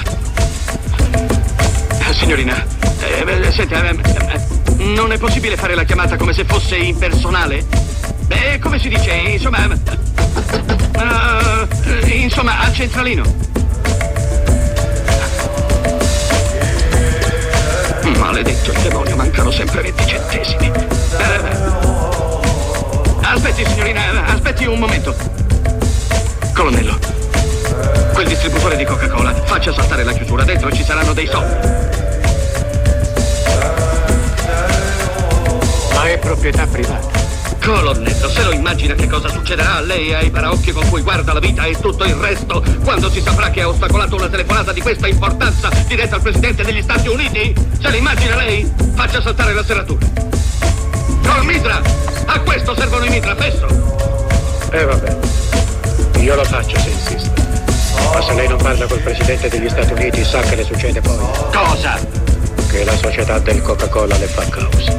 Signorina, senta, non è possibile fare la chiamata come se fosse impersonale? Beh, come si dice, insomma, al centralino. Maledetto il demonio, mancano sempre 20 centesimi. Aspetti, signorina, aspetti un momento. Colonnello, quel distributore di Coca-Cola, faccia saltare la chiusura, dentro ci saranno dei soldi. Ma è proprietà privata. Colonnello, se lo immagina che cosa succederà a lei e ai paraocchi con cui guarda la vita e tutto il resto quando si saprà che ha ostacolato una telefonata di questa importanza diretta al presidente degli Stati Uniti? Se lo immagina lei? Faccia saltare la serratura. Col mitra! A questo servono i mitra, fesso! Vabbè. Io lo faccio se insiste. Ma se lei non parla col presidente degli Stati Uniti sa che le succede poi. Cosa? Che la società del Coca-Cola le fa causa.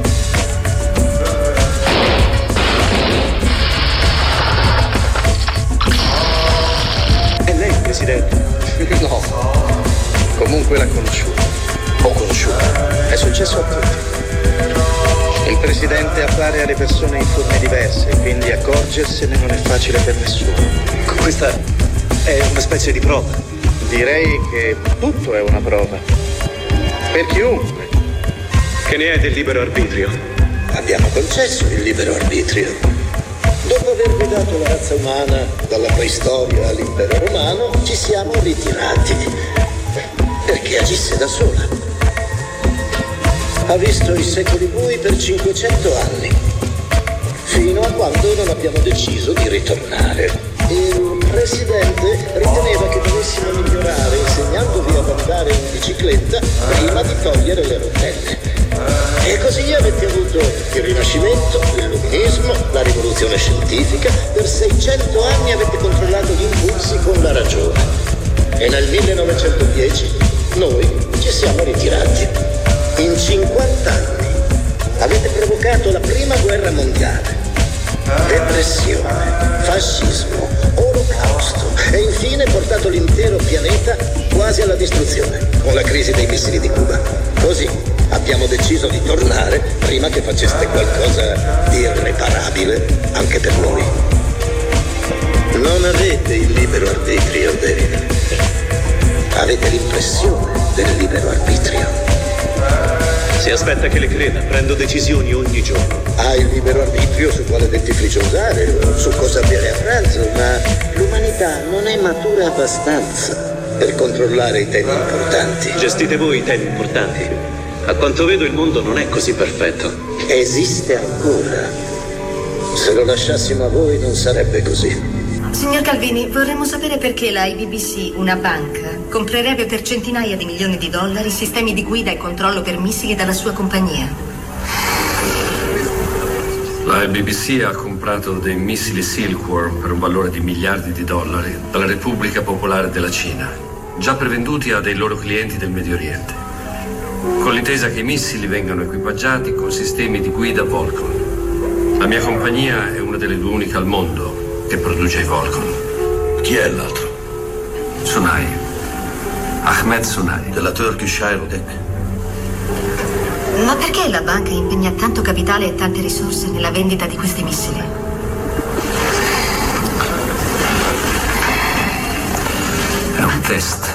È lei il presidente? No. Comunque l'ha conosciuto. Ho conosciuto. È successo a tutti. Il presidente appare alle persone in forme diverse, quindi accorgersene non è facile per nessuno. Questa è una specie di prova. Direi che tutto è una prova. Per chiunque. Che ne è del libero arbitrio? Abbiamo concesso il libero arbitrio. Dopo aver guidato la razza umana dalla preistoria all'impero romano, ci siamo ritirati perché agisse da sola. Ha visto i secoli bui per 500 anni, fino a quando non abbiamo deciso di ritornare. Il presidente riteneva che dovessimo migliorare insegnandovi ad andare in bicicletta prima di togliere le rotelle. E così avete avuto il Rinascimento, l'Illuminismo, la rivoluzione scientifica. Per 600 anni avete controllato gli impulsi con la ragione. E nel 1910 noi ci siamo ritirati. In 50 anni avete provocato la prima guerra mondiale, depressione, fascismo, olocausto e infine portato l'intero pianeta quasi alla distruzione con la crisi dei missili di Cuba. Così abbiamo deciso di tornare prima che faceste qualcosa di irreparabile. irreparabile anche per noi. Non avete il libero arbitrio, David. Avete l'impressione del libero arbitrio. Si aspetta che le creda, prendo decisioni ogni giorno. Ha il libero arbitrio su quale dentifricio usare, su cosa bere a pranzo, ma l'umanità non è matura abbastanza per controllare i temi importanti. Gestite voi i temi importanti. A quanto vedo il mondo non è così perfetto. Esiste ancora. Se lo lasciassimo a voi non sarebbe così. Signor Calvini, vorremmo sapere perché la IBBC, una banca, comprerebbe per centinaia di milioni di dollari sistemi di guida e controllo per missili dalla sua compagnia. La IBBC ha comprato dei missili Silkworm per un valore di miliardi di dollari dalla Repubblica Popolare della Cina, già prevenduti a dei loro clienti del Medio Oriente, con l'intesa che i missili vengano equipaggiati con sistemi di guida Volcon. La mia compagnia è una delle due uniche al mondo che produce i Volcon. Chi è l'altro? Sunai. Ahmed Sunai. Della Turkish Aerotech. Ma perché la banca impegna tanto capitale e tante risorse nella vendita di questi missili? È un test.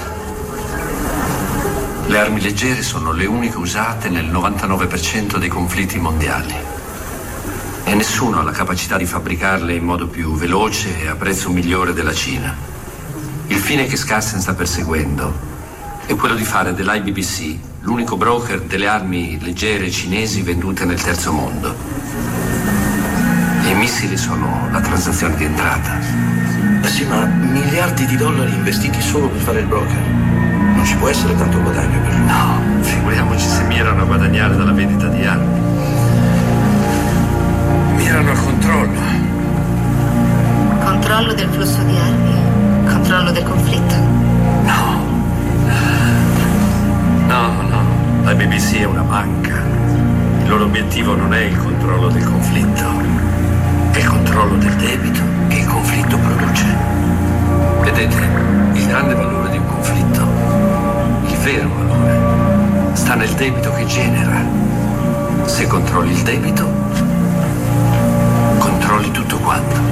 Le armi leggere sono le uniche usate nel 99% dei conflitti mondiali. E nessuno ha la capacità di fabbricarle in modo più veloce e a prezzo migliore della Cina. Il fine che Skassen sta perseguendo è quello di fare dell'IBBC l'unico broker delle armi leggere cinesi vendute nel terzo mondo. E i missili sono la transazione di entrata. Sì, ma miliardi di dollari investiti solo per fare il broker. Non ci può essere tanto guadagno per lui. No, figuriamoci se mirano a guadagnare dalla vendita di armi. Mirano al controllo. Controllo del flusso di armi, controllo del conflitto. No, la BBC è una banca. Il loro obiettivo non è il controllo del conflitto, è il controllo del debito che il conflitto produce. Vedete, il grande valore di un conflitto, il vero valore, sta nel debito che genera. Se controlli il debito, controlli tutto quanto.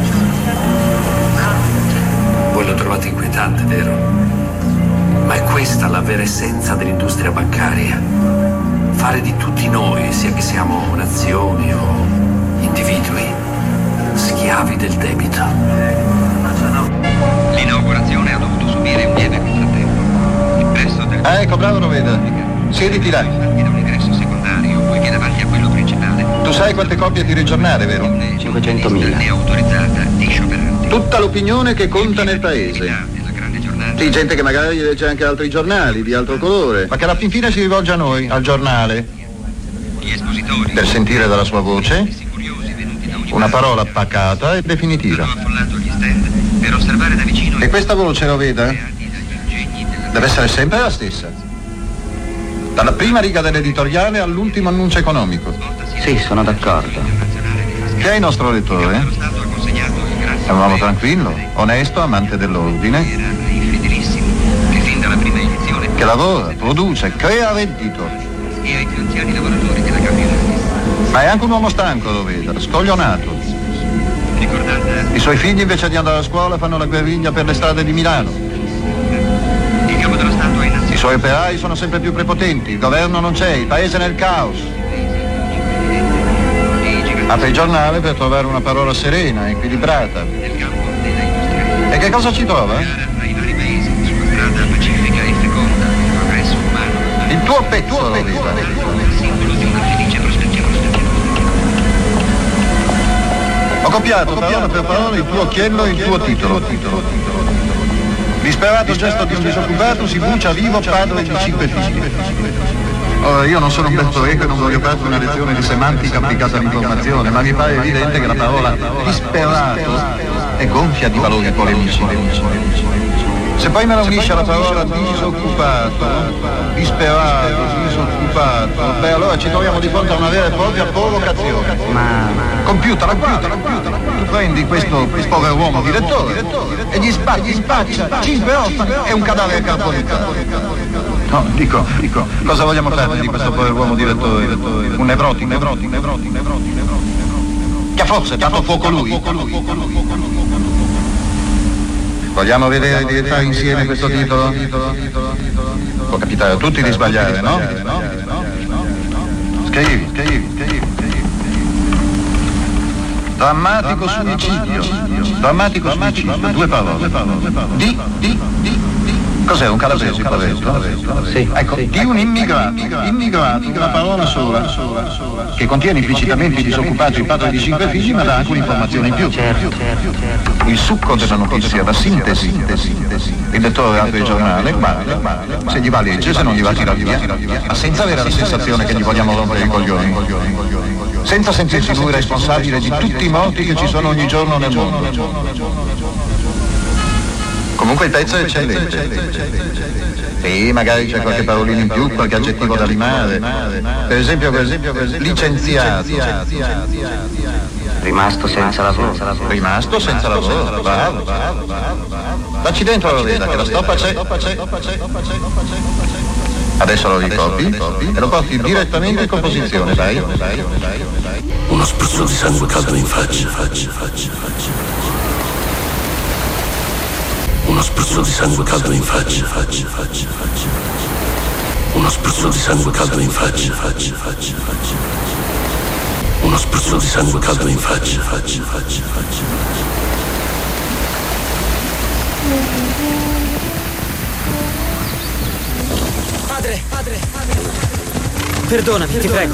Voi lo trovate inquietante, vero? Ma è questa la vera essenza dell'industria bancaria. Fare di tutti noi, sia che siamo nazioni o individui, schiavi del debito. L'inaugurazione ha dovuto subire un lieve contrattempo. Il prezzo del... ecco, bravo Roveda. Siediti là. Da un ingresso secondario, poiché davanti a quello principale. Tu sai quante copie tiri il giornale, vero? 500.000. È autorizzata di scioperanti. Tutta l'opinione che conta nel paese. Sì, gente che magari legge anche altri giornali di altro colore, ma che alla fin fine si rivolge a noi, al giornale, per sentire dalla sua voce una parola pacata e definitiva. Per osservare da vicino. E questa voce, lo veda, deve essere sempre la stessa. Dalla prima riga dell'editoriale all'ultimo annuncio economico. Sì, sono d'accordo. Che è il nostro lettore? È un uomo tranquillo, onesto, amante dell'ordine, che lavora, produce, crea reddito. E ai più anziani lavoratori della camionetta. Ma è anche un uomo stanco, lo vedo, scoglionato. Ricordate? I suoi figli invece di andare a scuola fanno la guerriglia per le strade di Milano. Il capo dello Stato è innanzitutto. I suoi operai sono sempre più prepotenti, il governo non c'è, il paese è nel caos. Apre il giornale per trovare una parola serena, equilibrata. E che cosa ci trova? Il tuo pezzo, lo veda. Ho copiato parola per parola il tuo occhiello e il tuo titolo. Disperato gesto di un disoccupato si brucia vivo padre di 5 figli. Ora, io non sono Umberto Eco e non voglio darti una lezione di semantica applicata all'informazione, ma mi pare evidente che la parola disperato è gonfia di valori polemici. Se poi me la unisce alla parola disoccupato, disperato, disoccupato, beh allora ci troviamo di fronte a una vera e propria provocazione. Compiuta. Tu prendi questo povero uomo direttore e gli spaccia 5 ossa e un cadavere carbonizzato. No, dico, cosa vogliamo fare di questo povero uomo direttore? Un nevrotico. Che forse è dato fuoco lui. Vogliamo vedere di fare insieme questo titolo? Può capitare a tutti di sbagliare, no? Scrivi. Drammatico suicidio. Due parole. Cos'è, un calabrese, poveretto? Sì. Ecco, sì. di un immigrato, una parola sola, che contiene implicitamente i disoccupati, il padre di 5 figli, ma dà anche un'informazione in più. Certo. Il succo della notizia, la sintesi. Il lettore apre il giornale, guarda, se gli va legge, se non gli va tira via, ma senza avere la sensazione che gli vogliamo rompere i coglioni. Senza sentirsi lui responsabile di tutti i morti che ci sono ogni giorno nel mondo. Comunque il pezzo è eccellente. Sì, magari c'è qualche parolina in più, qualche aggettivo da limare. Per esempio, licenziato. Rimasto senza lavoro. Bravo. Dacci dentro la veda, che la stoppa c'è. Adesso lo ricopi e lo porti direttamente in composizione, vai. Uno spruzzo di sangue caldo in faccia. Uno spruzzo di sangue caldo in faccia. Uno spruzzo di sangue caldo in faccia. Uno spruzzo di sangue caldo in faccia. Padre. Perdonami, ti prego.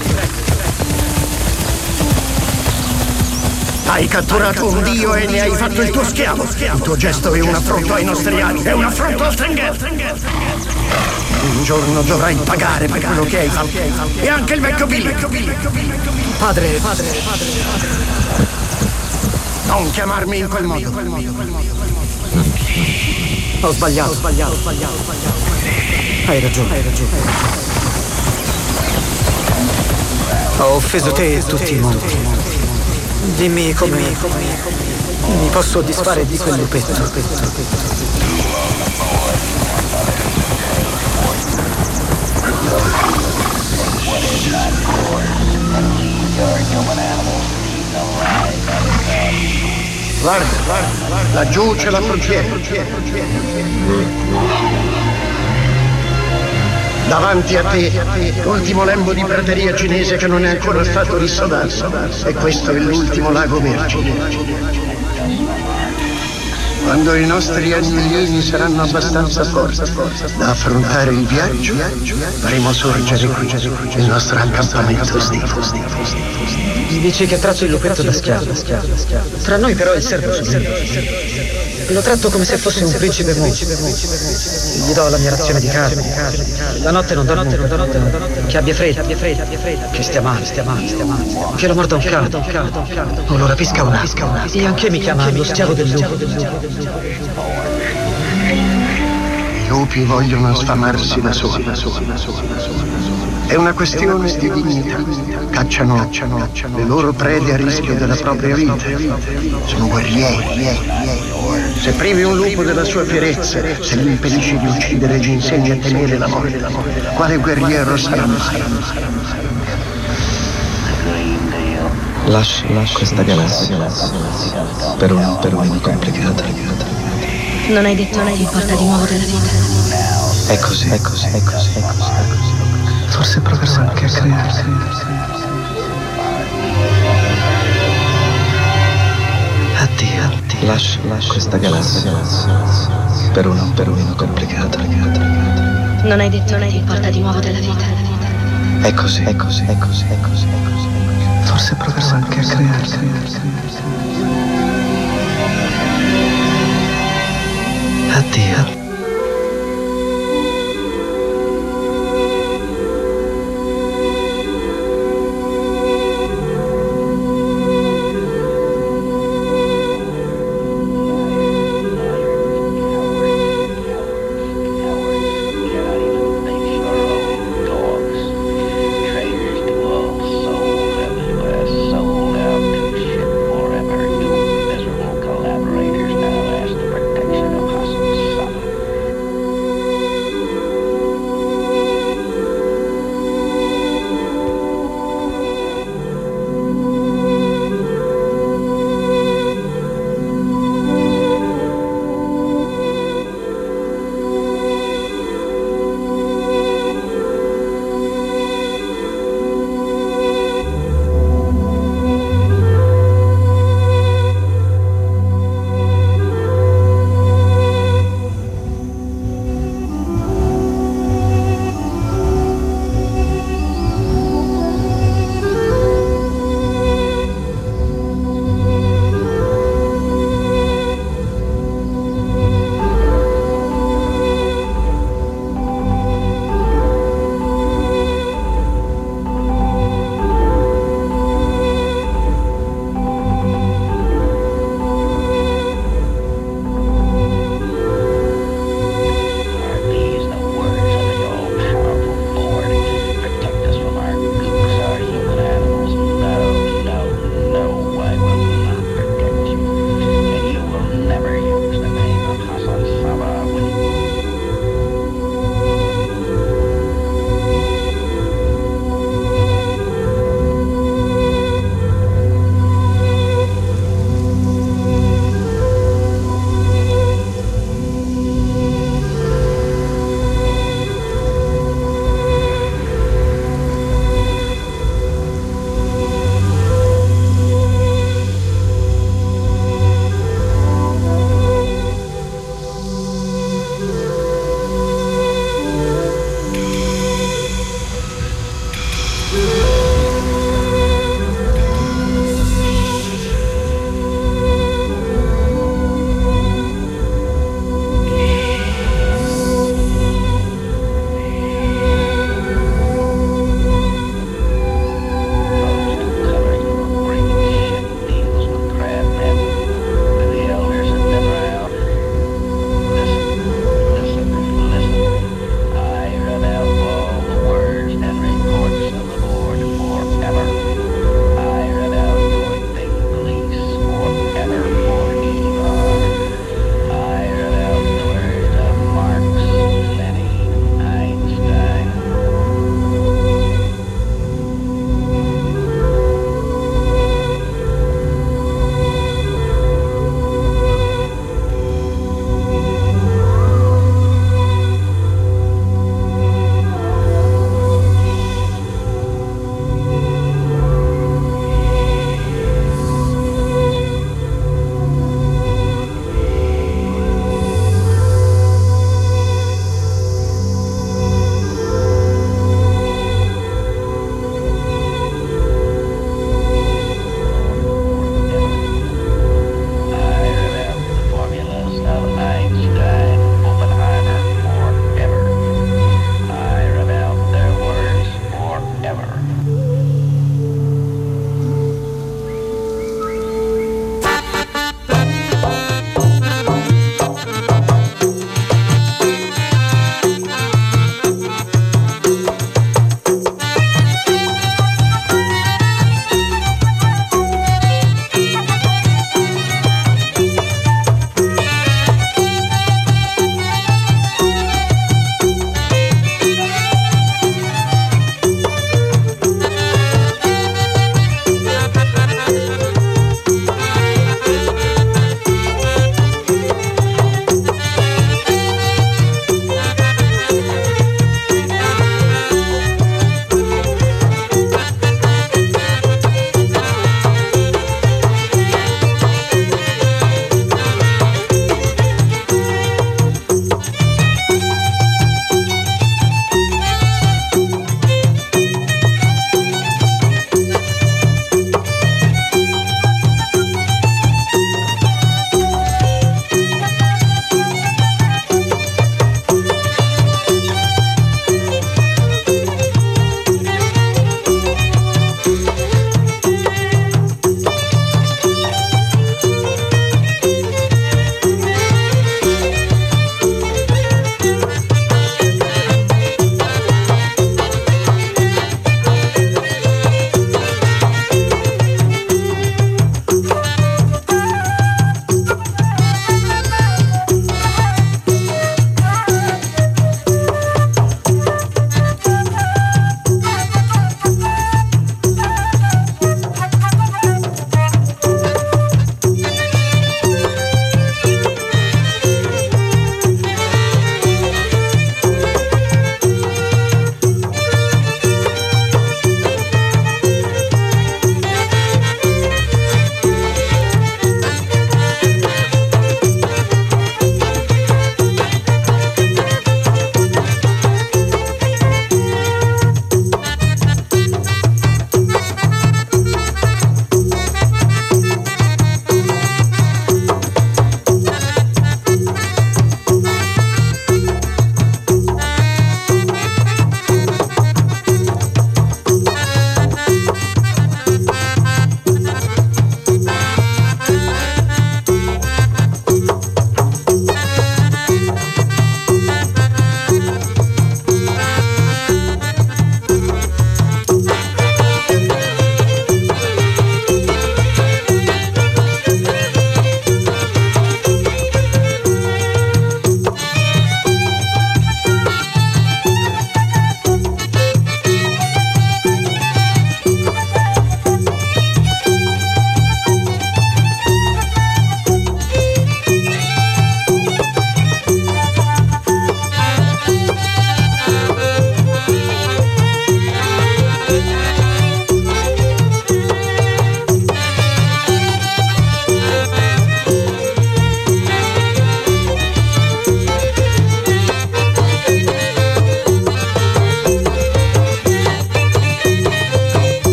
Hai catturato un dio e ne hai fatto il tuo schiavo. Il tuo gesto è un affronto ai nostri animi, è un affronto al Tengen. Un giorno dovrai pagare per quello che hai fatto. E anche il vecchio Billy. Padre. Non chiamarmi in quel modo. Ho sbagliato. Hai ragione. Ho offeso te e tutti i mondi. Dimmi come mi posso disfare di quel lupetto. Guarda, laggiù c'è la frontiera. Davanti a te, l'ultimo lembo di prateria cinese che non è ancora stato dissodato. E questo è l'ultimo lago vergine. Quando i nostri agnellini saranno abbastanza forti da affrontare il viaggio, faremo sorgere qui il nostro accampamento estivo. Gli dici che tratto il lupetto da schiavo. Tra noi però il servo sono. Lo tratto come se fosse un principe mu. Gli do la mia razione di carne. La notte non dormo. Che abbia freddo. Che stia male. Che lo morda un cane. O lo rapisca una. E anche mi chiama lo schiavo del lupo. I lupi vogliono sfamarsi da soli. È una questione di dignità. Cacciano le loro prede a rischio della propria vita. Sono guerrieri. Se privi un lupo della sua fierezza, se gli impedisci di uccidere e gli insegni a temere la morte, quale guerriero sarà mai? Lasci questa galassia per una complicata. Non hai detto che ti importa di nuovo della vita. È così. Forse proverò anche a creare. Addio. Lasci questa galassia per una complicata. Non hai detto che ti importa di nuovo della vita. È così. Forse proverò anche a creare. Addio.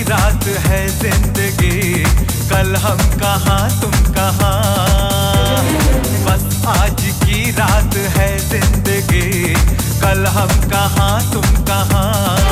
रात है जिंदगी, कल हम कहाँ तुम कहाँ। बस आज की रात है जिंदगी, कल हम कहाँ तुम कहाँ।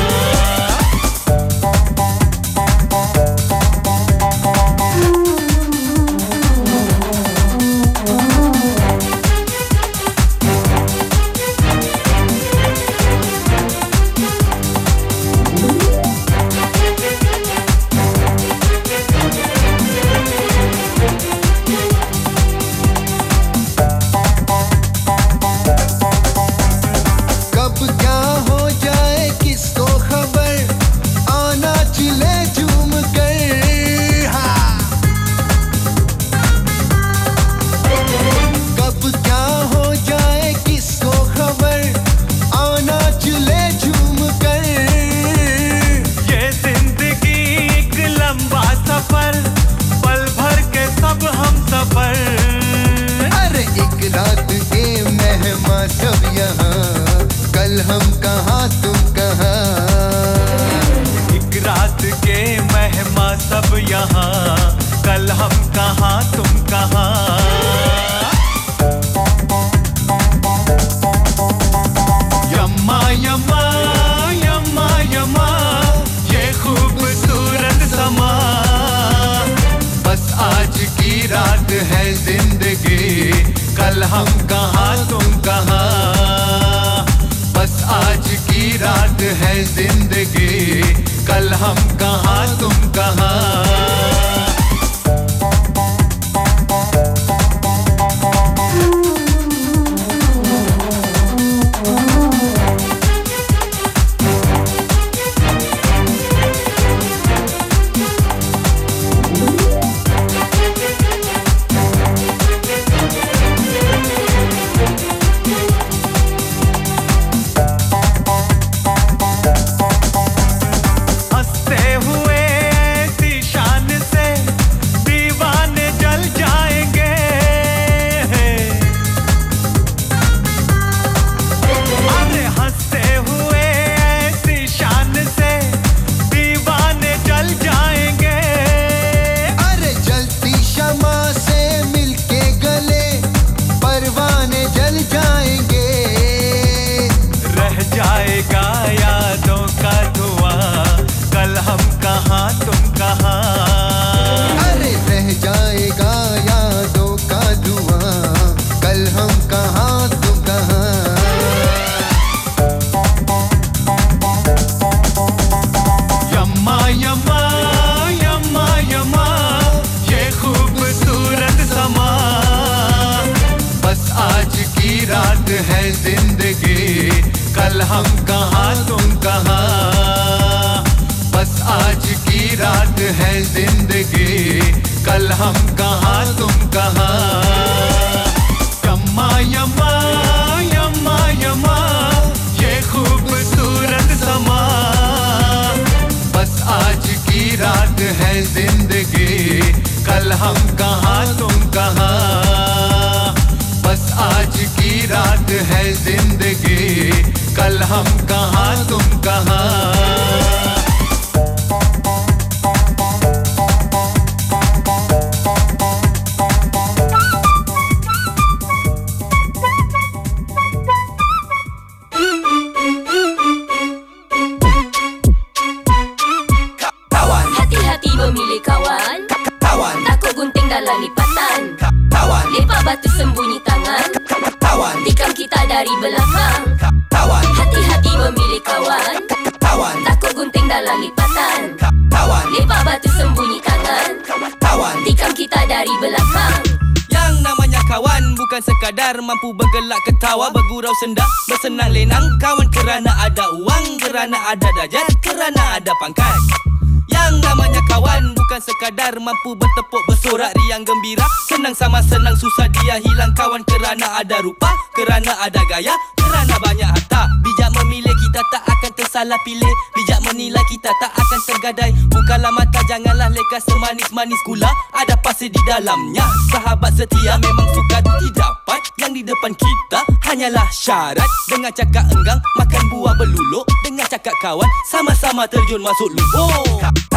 Mampu bergelak ketawa, bergurau senda, bersenang lenang kawan kerana ada uang, kerana ada darjat, kerana ada pangkat. Yang namanya kawan bukan sekadar mampu bertepuk bersorak riang gembira, senang sama senang susah dia hilang kawan kerana ada rupa, kerana ada gaya, kerana banyak harta. Bijak memilih kita tak akan tersalah pilih, bijak menilai kita tak akan tergadai. Bukalah mata janganlah leka semanis-manis gula, ada pasir di dalamnya. Sahabat setia memang sukar didapat, yang di depan kita hanyalah syarat. Dengar cakap enggang makan buah beluluk, dengar cakap kawan sama-sama terjun masuk lubuk.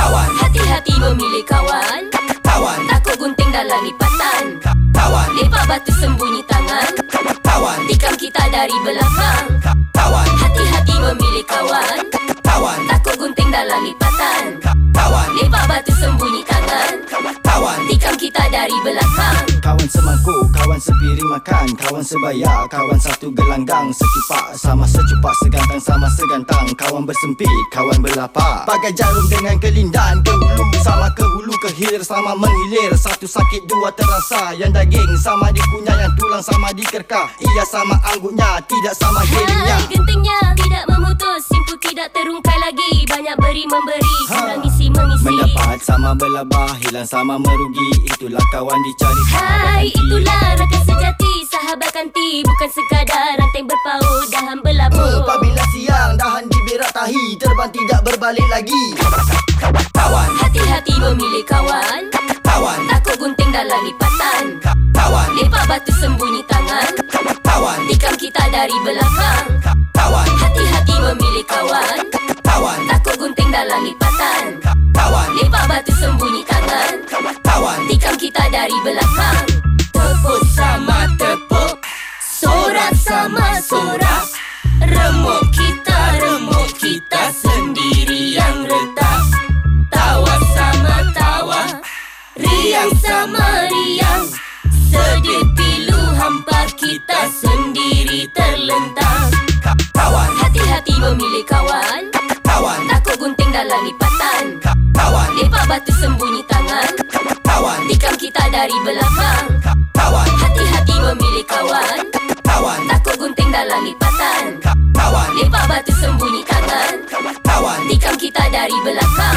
kawan. Hati-hati memilih kawan, kawan. Takut gunting dalam lipatan, kawan. Lepak batu sembunyi tangan, kawan. Tikam kita dari belakang, kawan. Hati-hati memilih kawan, kawan. Takut gunting dalam lipatan, kawan. Lepak batu sembunyi tangan, kawan. Tikam kita dari belakang. Kawan semangkuk, kawan sepiring makan, kawan sebaya, kawan satu gelanggang, secupak sama secupak, segantang sama segantang. Kawan bersempit, kawan berlapak, bagai jarum dengan kelindan. Ke hulu sama ke hulu, ke hilir sama menghilir. Satu sakit dua terasa, yang daging sama dikunyah, yang tulang sama dikerkah. Ia sama angguknya, tidak sama gelingnya. Hai gentingnya, tidak memutus, simpul tidak terungkai lagi. Banyak beri memberi, kurang isi mengisi. Mendapat sama berlabah, hilang sama merugi. Itulah kawan dicari. Hai, itulah rakan sejati, sahabat kanti, bukan sekadar ranting berpaut, dahan berlabur. Apabila siang, dahan diberak tahi, terbang tidak berbalik lagi. Kawan, hati-hati memilih kawan, kawan. Takut gunting dalam lipatan, kawan. Lepak batu sembunyi tangan, kawan. Tikam kita dari belakang, kawan. Hati-hati memilih kawan, kawan. Takut gunting dalam lipatan, kawan. Lepak batu sembunyi tangan, kawan. Tikam kita dari belakang. Tepuk sama tepuk, sorak sama sorak. Remuk kita sendiri yang retak. Tawa sama tawa, riang sama riang. Sedih pilu hampa kita sendiri terlentang. Kawan, hati-hati memilih kawan, kawan. Takut gunting dalam lipatan, kawan. Lepak batu sembunyi tangan, kawan. Tikam kita dari belakang, kawan. Hati-hati memilih kawan, kawan. Takut gunting dalam lipatan, kawan. Lepak batu sembunyi tangan, kawan. Tikam kita dari belakang.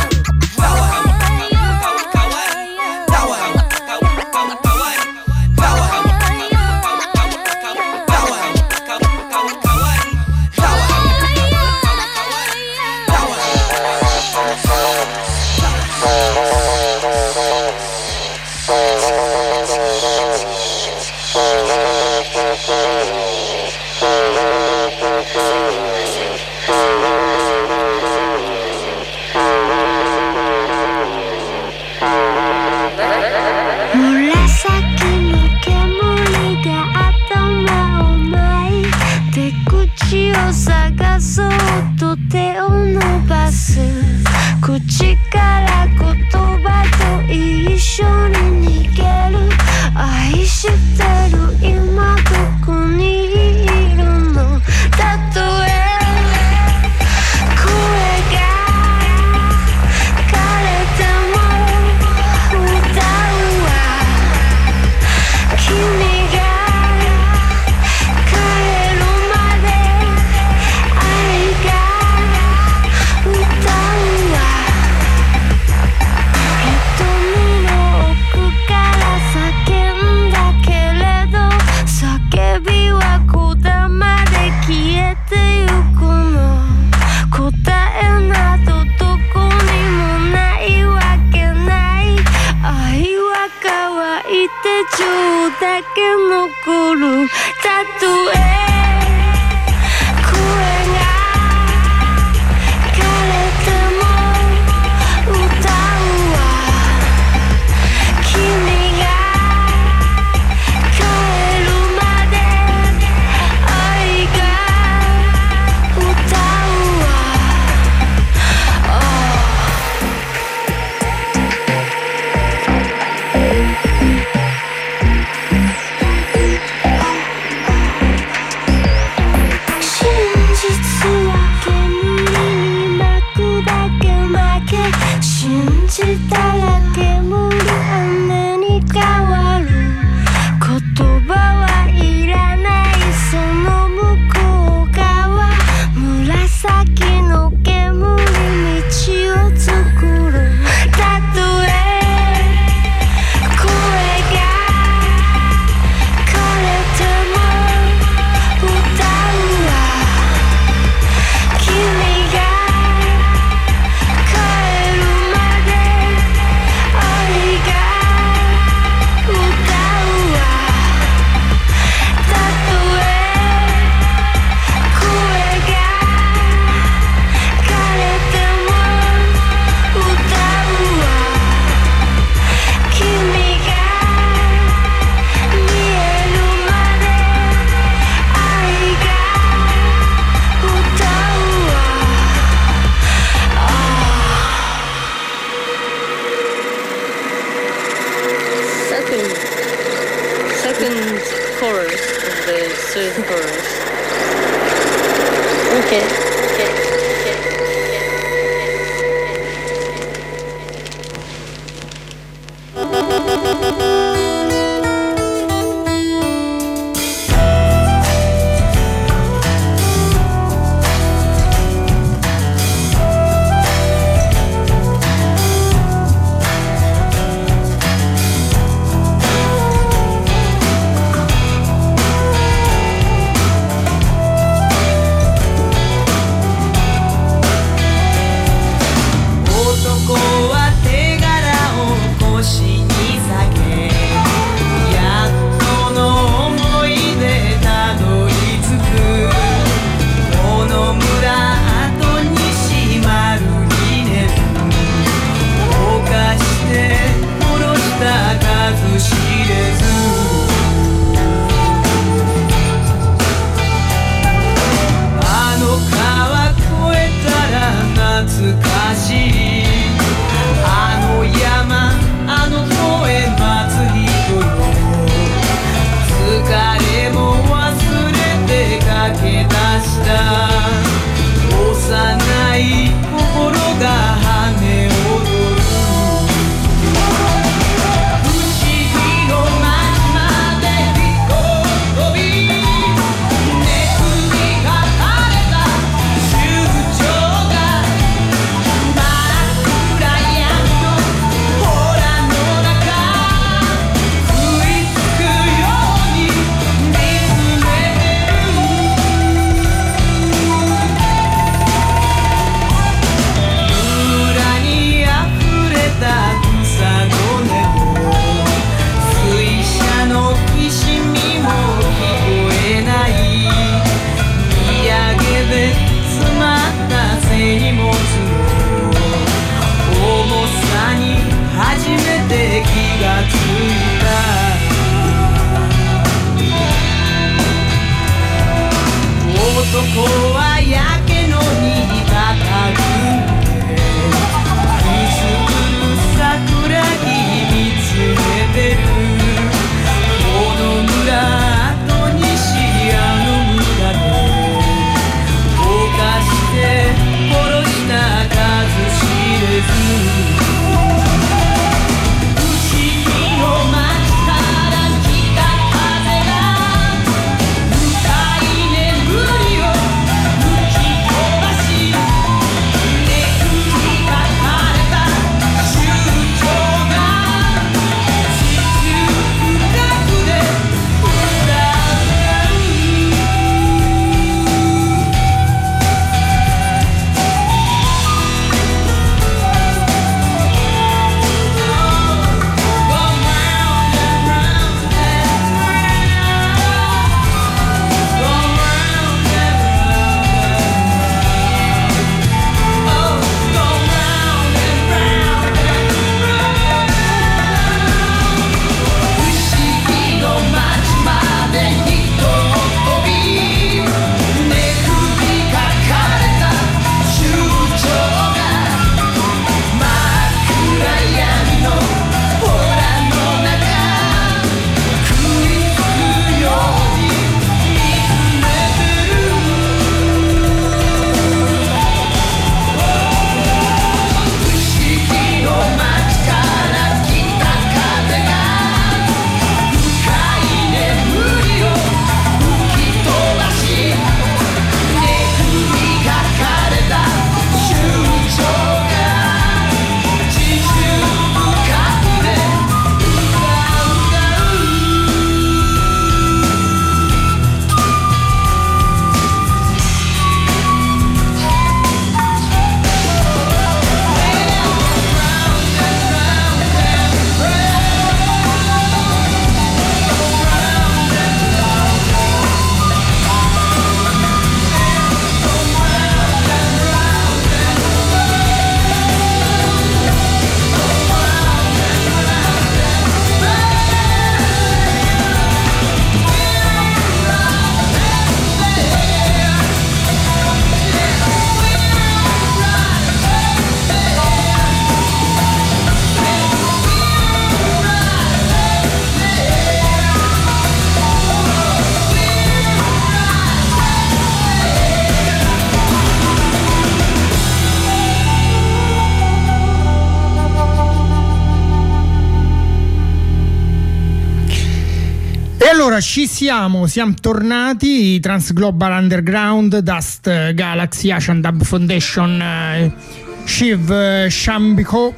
Allora ci siamo tornati. Transglobal Underground, Dust Galaxy, Asian Dub Foundation, Shiv Shambiko,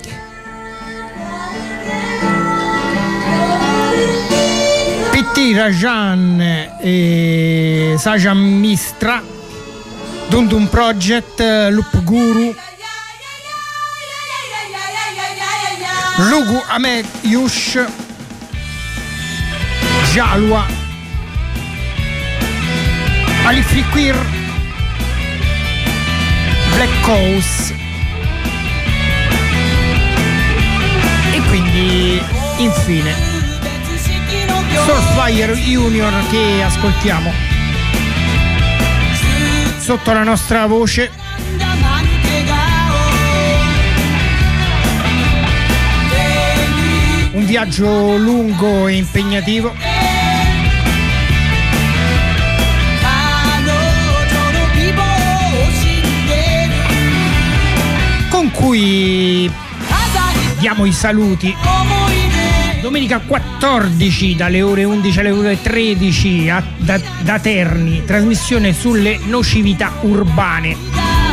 P.T. Rajan e Sajam Mistra, Dundum Project, Loop Guru, Lugu Ahmed Yush, Jalwa, Alif Liquir, Black Coast e quindi infine Soulfire Junior, che ascoltiamo sotto la nostra voce. Un viaggio lungo e impegnativo, con cui diamo i saluti. Domenica 14 dalle ore 11 alle ore 13 da Terni, trasmissione sulle nocività urbane.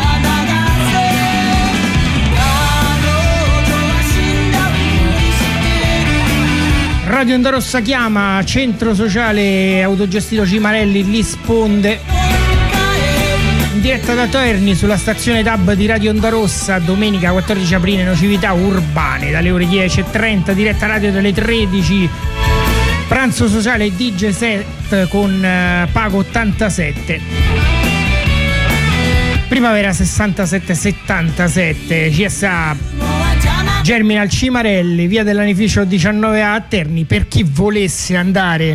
Radio Onda Rossa chiama, centro sociale autogestito Cimarelli risponde. In diretta da Terni sulla stazione DAB di Radio Onda Rossa, domenica 14 aprile, nocività urbane dalle ore 10:30, diretta radio dalle 13, pranzo sociale DJ set con pago 87, primavera 67-77, CSA Germinal Cimarelli, via dell'Anificio 19A a Terni, per chi volesse andare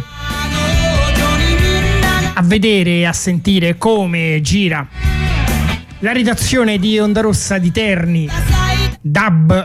a vedere e a sentire come gira la redazione di Onda Rossa di Terni, DAB.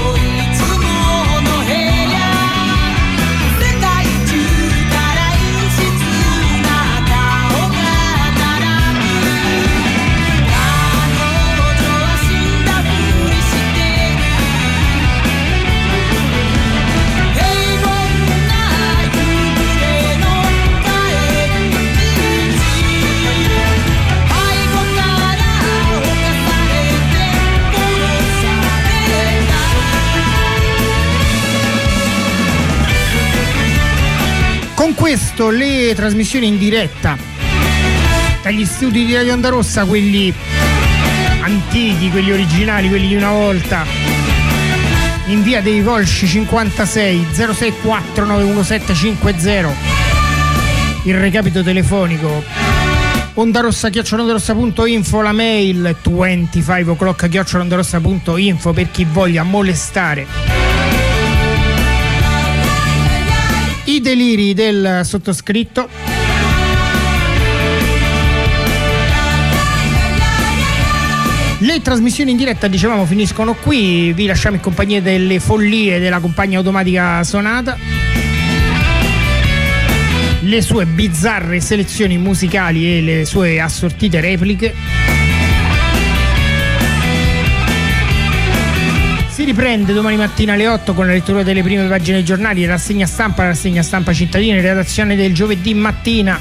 Con questo le trasmissioni in diretta dagli studi di Radio Onda Rossa, quelli antichi, quelli originali, quelli di una volta, in via dei Volsci 56 064 91750, il recapito telefonico ondarossa@ondarossa.info, la mail 25o'clock@ondarossa.info per chi voglia molestare i deliri del sottoscritto. Le trasmissioni in diretta, dicevamo, finiscono qui. Vi lasciamo in compagnia delle follie della compagnia automatica Sonata, le sue bizzarre selezioni musicali e le sue assortite repliche. Si riprende domani mattina alle 8 con la lettura delle prime pagine dei giornali, la rassegna stampa cittadina, in redazione del giovedì mattina.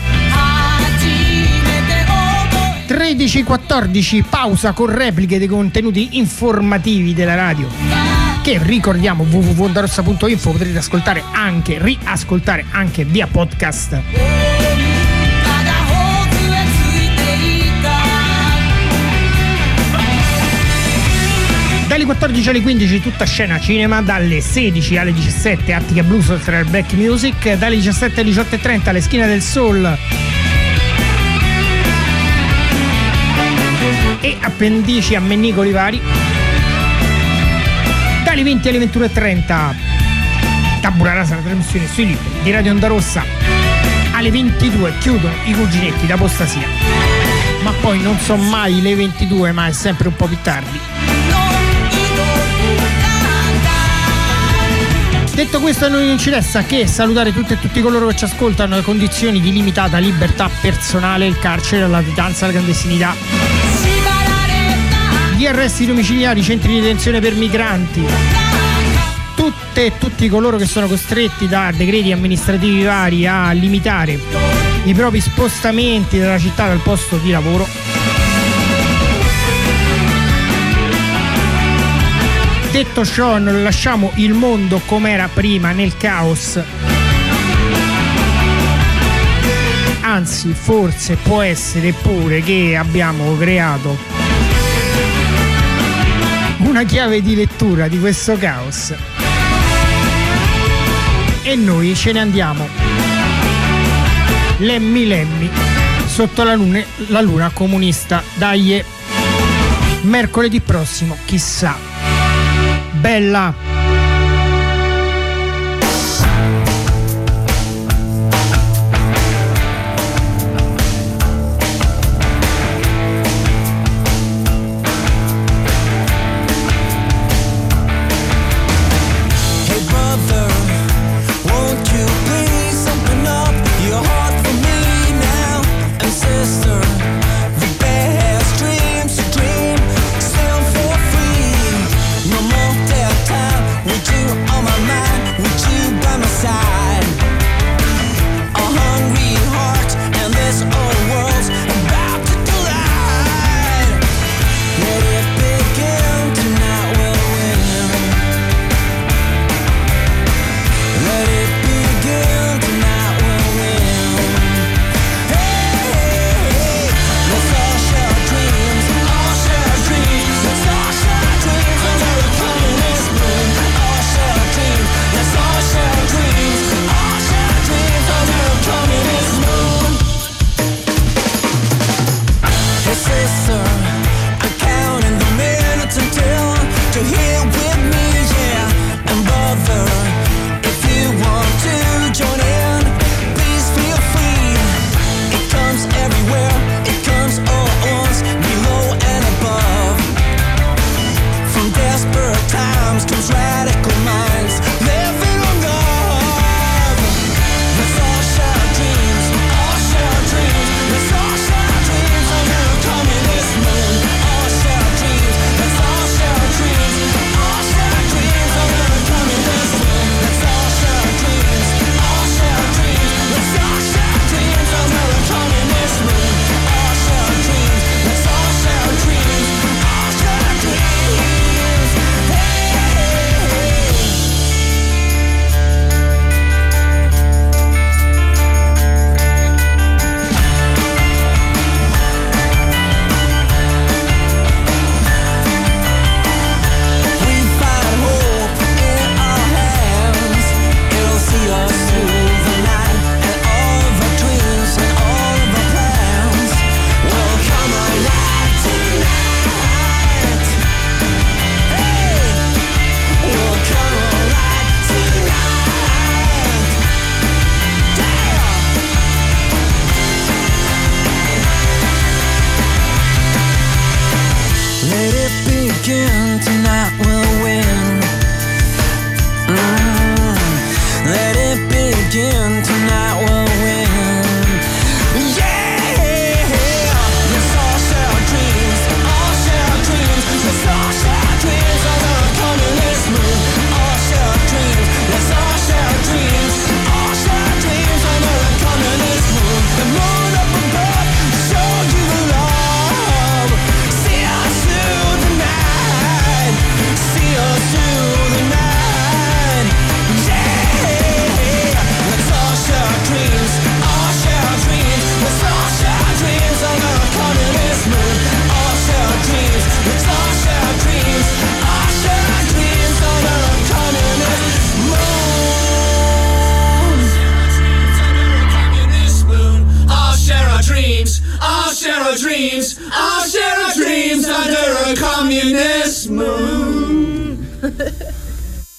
13:14 pausa con repliche dei contenuti informativi della radio, che ricordiamo www.ondarossa.info potrete ascoltare anche, riascoltare anche via podcast. Dalle 14 alle 15 tutta scena cinema, dalle 16 alle 17 Attica Blues oltre al Black Music, dalle 17 alle 18:30 le Schiene del Soul e appendici ammennicoli vari, dalle 20 alle 21:30 Tabula Rasa, la trasmissione sui libri di Radio Onda Rossa. Alle 22 chiudono i cuginetti d'apostasia, ma poi non sono mai le 22, ma è sempre un po' più tardi. Detto questo, a noi non ci resta che salutare tutte e tutti coloro che ci ascoltano in condizioni di limitata libertà personale, il carcere, la latitanza, la clandestinità, gli arresti domiciliari, i centri di detenzione per migranti, tutte e tutti coloro che sono costretti da decreti amministrativi vari a limitare i propri spostamenti dalla città dal posto di lavoro. Detto ciò, non lasciamo il mondo com'era prima, nel caos. Anzi, forse può essere pure che abbiamo creato una chiave di lettura di questo caos e noi ce ne andiamo lemmi sotto la luna comunista. Dai, mercoledì prossimo, chissà. Bella. Times comes radical.